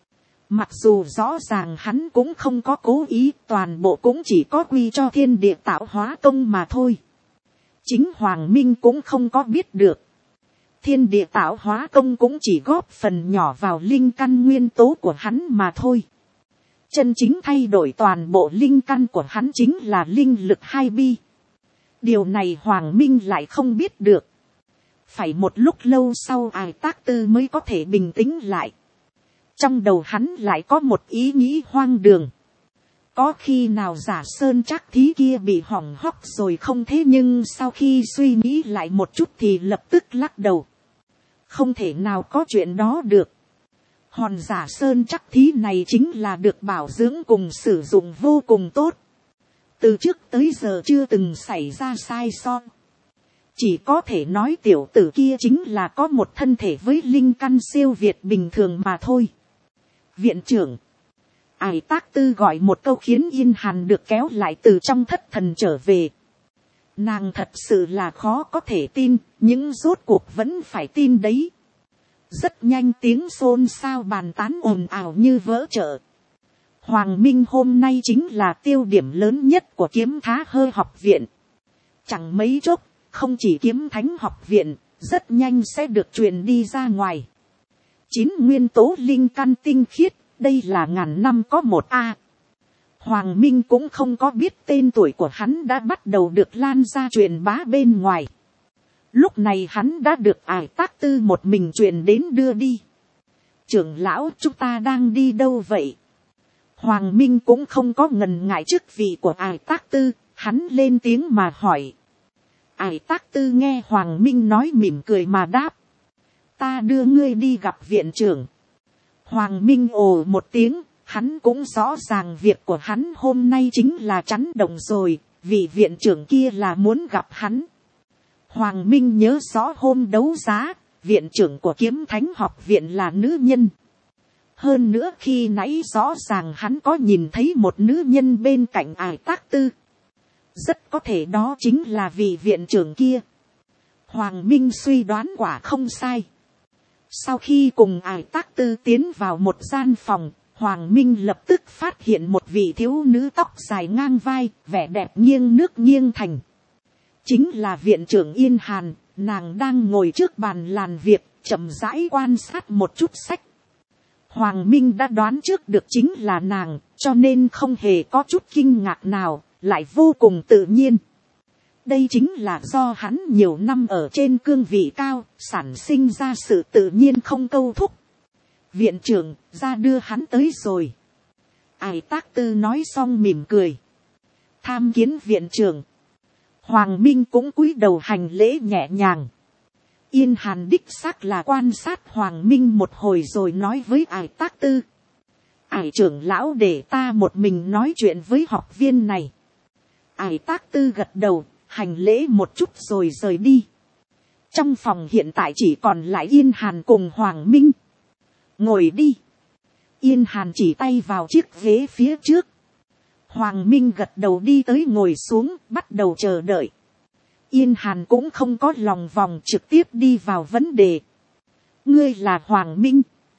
Mặc dù rõ ràng hắn cũng không có cố ý, toàn bộ cũng chỉ có quy cho thiên địa tạo hóa công mà thôi. Chính Hoàng Minh cũng không có biết được. Thiên địa tạo hóa công cũng chỉ góp phần nhỏ vào linh căn nguyên tố của hắn mà thôi. Chân chính thay đổi toàn bộ linh căn của hắn chính là linh lực 2 bi. Điều này Hoàng Minh lại không biết được. Phải một lúc lâu sau Ải Tác Tư mới có thể bình tĩnh lại. Trong đầu hắn lại có một ý nghĩ hoang đường. Có khi nào Giả Sơn Trác Thí kia bị hỏng hóc rồi không, thế nhưng sau khi suy nghĩ lại một chút thì lập tức lắc đầu. Không thể nào có chuyện đó được. Hòn Giả Sơn Trác Thí này chính là được bảo dưỡng cùng sử dụng vô cùng tốt. Từ trước tới giờ chưa từng xảy ra sai sót. Chỉ có thể nói tiểu tử kia chính là có một thân thể với linh căn siêu việt bình thường mà thôi. Viện trưởng. Ải Tác Tư gọi một câu khiến Yên Hàn được kéo lại từ trong thất thần trở về. Nàng thật sự là khó có thể tin, nhưng rốt cuộc vẫn phải tin đấy. Rất nhanh tiếng xôn xao bàn tán ồn ào như vỡ chợ. Hoàng Minh hôm nay chính là tiêu điểm lớn nhất của Kiếm Thá Hơ học viện. Chẳng mấy chốc, không chỉ Kiếm Thánh học viện, rất nhanh sẽ được truyền đi ra ngoài. 9 nguyên tố linh căn tinh khiết, đây là ngàn năm có một a. Hoàng Minh cũng không có biết tên tuổi của hắn đã bắt đầu được lan ra truyền bá bên ngoài. Lúc này hắn đã được Ải Tác Tư một mình truyền đến đưa đi. Trưởng lão, chúng ta đang đi đâu vậy? Hoàng Minh cũng không có ngần ngại chức vị của Ải Tác Tư, hắn lên tiếng mà hỏi. Ải Tác Tư nghe Hoàng Minh nói mỉm cười mà đáp. Ta đưa ngươi đi gặp viện trưởng. Hoàng Minh ồ một tiếng, hắn cũng rõ ràng việc của hắn hôm nay chính là chấn động rồi, vì viện trưởng kia là muốn gặp hắn. Hoàng Minh nhớ rõ hôm đấu giá, viện trưởng của Kiếm Thánh học viện là nữ nhân. Hơn nữa khi nãy rõ ràng hắn có nhìn thấy một nữ nhân bên cạnh Ải Tác Tư. Rất có thể đó chính là vị viện trưởng kia. Hoàng Minh suy đoán quả không sai. Sau khi cùng Ải Tác Tư tiến vào một gian phòng, Hoàng Minh lập tức phát hiện một vị thiếu nữ tóc dài ngang vai, vẻ đẹp nghiêng nước nghiêng thành. Chính là viện trưởng Yên Hàn, nàng đang ngồi trước bàn làm việc, chậm rãi quan sát một chút sách. Hoàng Minh đã đoán trước được chính là nàng, cho nên không hề có chút kinh ngạc nào, lại vô cùng tự nhiên. Đây chính là do hắn nhiều năm ở trên cương vị cao, sản sinh ra sự tự nhiên không câu thúc. Viện trưởng, ra đưa hắn tới rồi. Ải Tác Tư nói xong mỉm cười. Tham kiến viện trưởng. Hoàng Minh cũng cúi đầu hành lễ nhẹ nhàng. Yên Hàn đích xác là quan sát Hoàng Minh một hồi rồi nói với Ải Tác Tư. Ải trưởng lão để ta một mình nói chuyện với học viên này. Ải Tác Tư gật đầu, hành lễ một chút rồi rời đi. Trong phòng hiện tại chỉ còn lại Yên Hàn cùng Hoàng Minh. Ngồi đi. Yên Hàn chỉ tay vào chiếc ghế phía trước. Hoàng Minh gật đầu đi tới ngồi xuống, bắt đầu chờ đợi. Yên Hàn cũng không có lòng vòng, trực tiếp đi vào vấn đề. Ngươi là Hoàng Minh.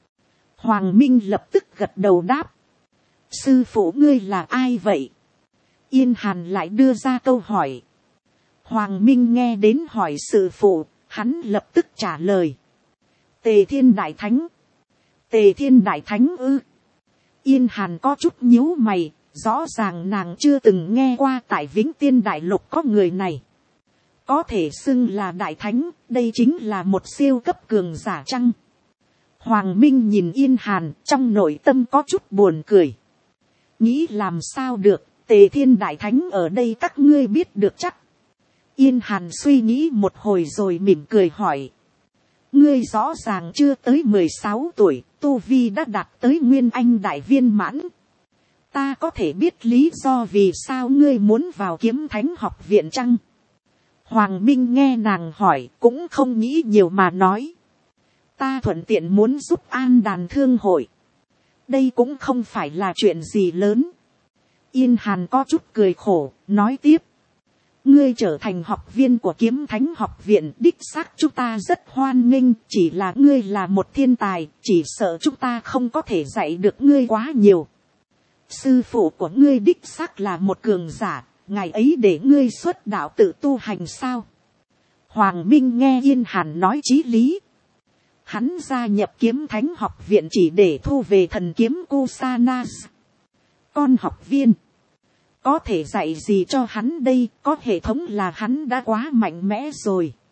Hoàng Minh lập tức gật đầu đáp. Sư phụ ngươi là ai vậy? Yên Hàn lại đưa ra câu hỏi. Hoàng Minh nghe đến hỏi sư phụ, hắn lập tức trả lời. Tề Thiên Đại Thánh. Tề Thiên Đại Thánh ư? Yên Hàn có chút nhíu mày, rõ ràng nàng chưa từng nghe qua tại Vĩnh Tiên Đại Lục có người này. Có thể xưng là Đại Thánh, đây chính là một siêu cấp cường giả chăng? Hoàng Minh nhìn Yên Hàn, trong nội tâm có chút buồn cười. Nghĩ làm sao được, Tề Thiên Đại Thánh ở đây các ngươi biết được chắc. Yên Hàn suy nghĩ một hồi rồi mỉm cười hỏi. Ngươi rõ ràng chưa tới 16 tuổi, tu vi đã đạt tới Nguyên Anh Đại Viên Mãn. Ta có thể biết lý do vì sao ngươi muốn vào Kiếm Thánh học viện chăng? Hoàng Minh nghe nàng hỏi cũng không nghĩ nhiều mà nói. Ta thuận tiện muốn giúp An Đàn Thương hội. Đây cũng không phải là chuyện gì lớn. Yên Hàn có chút cười khổ, nói tiếp. Ngươi trở thành học viên của Kiếm Thánh học viện, đích xác chúng ta rất hoan nghênh, chỉ là ngươi là một thiên tài, chỉ sợ chúng ta không có thể dạy được ngươi quá nhiều. Sư phụ của ngươi đích xác là một cường giả, ngày ấy để ngươi xuất đạo tự tu hành sao? Hoàng Minh nghe Yên Hàn nói chí lý. Hắn gia nhập Kiếm Thánh học viện chỉ để thu về thần kiếm Kusanas. Con học viên có thể dạy gì cho hắn đây, có hệ thống là hắn đã quá mạnh mẽ rồi.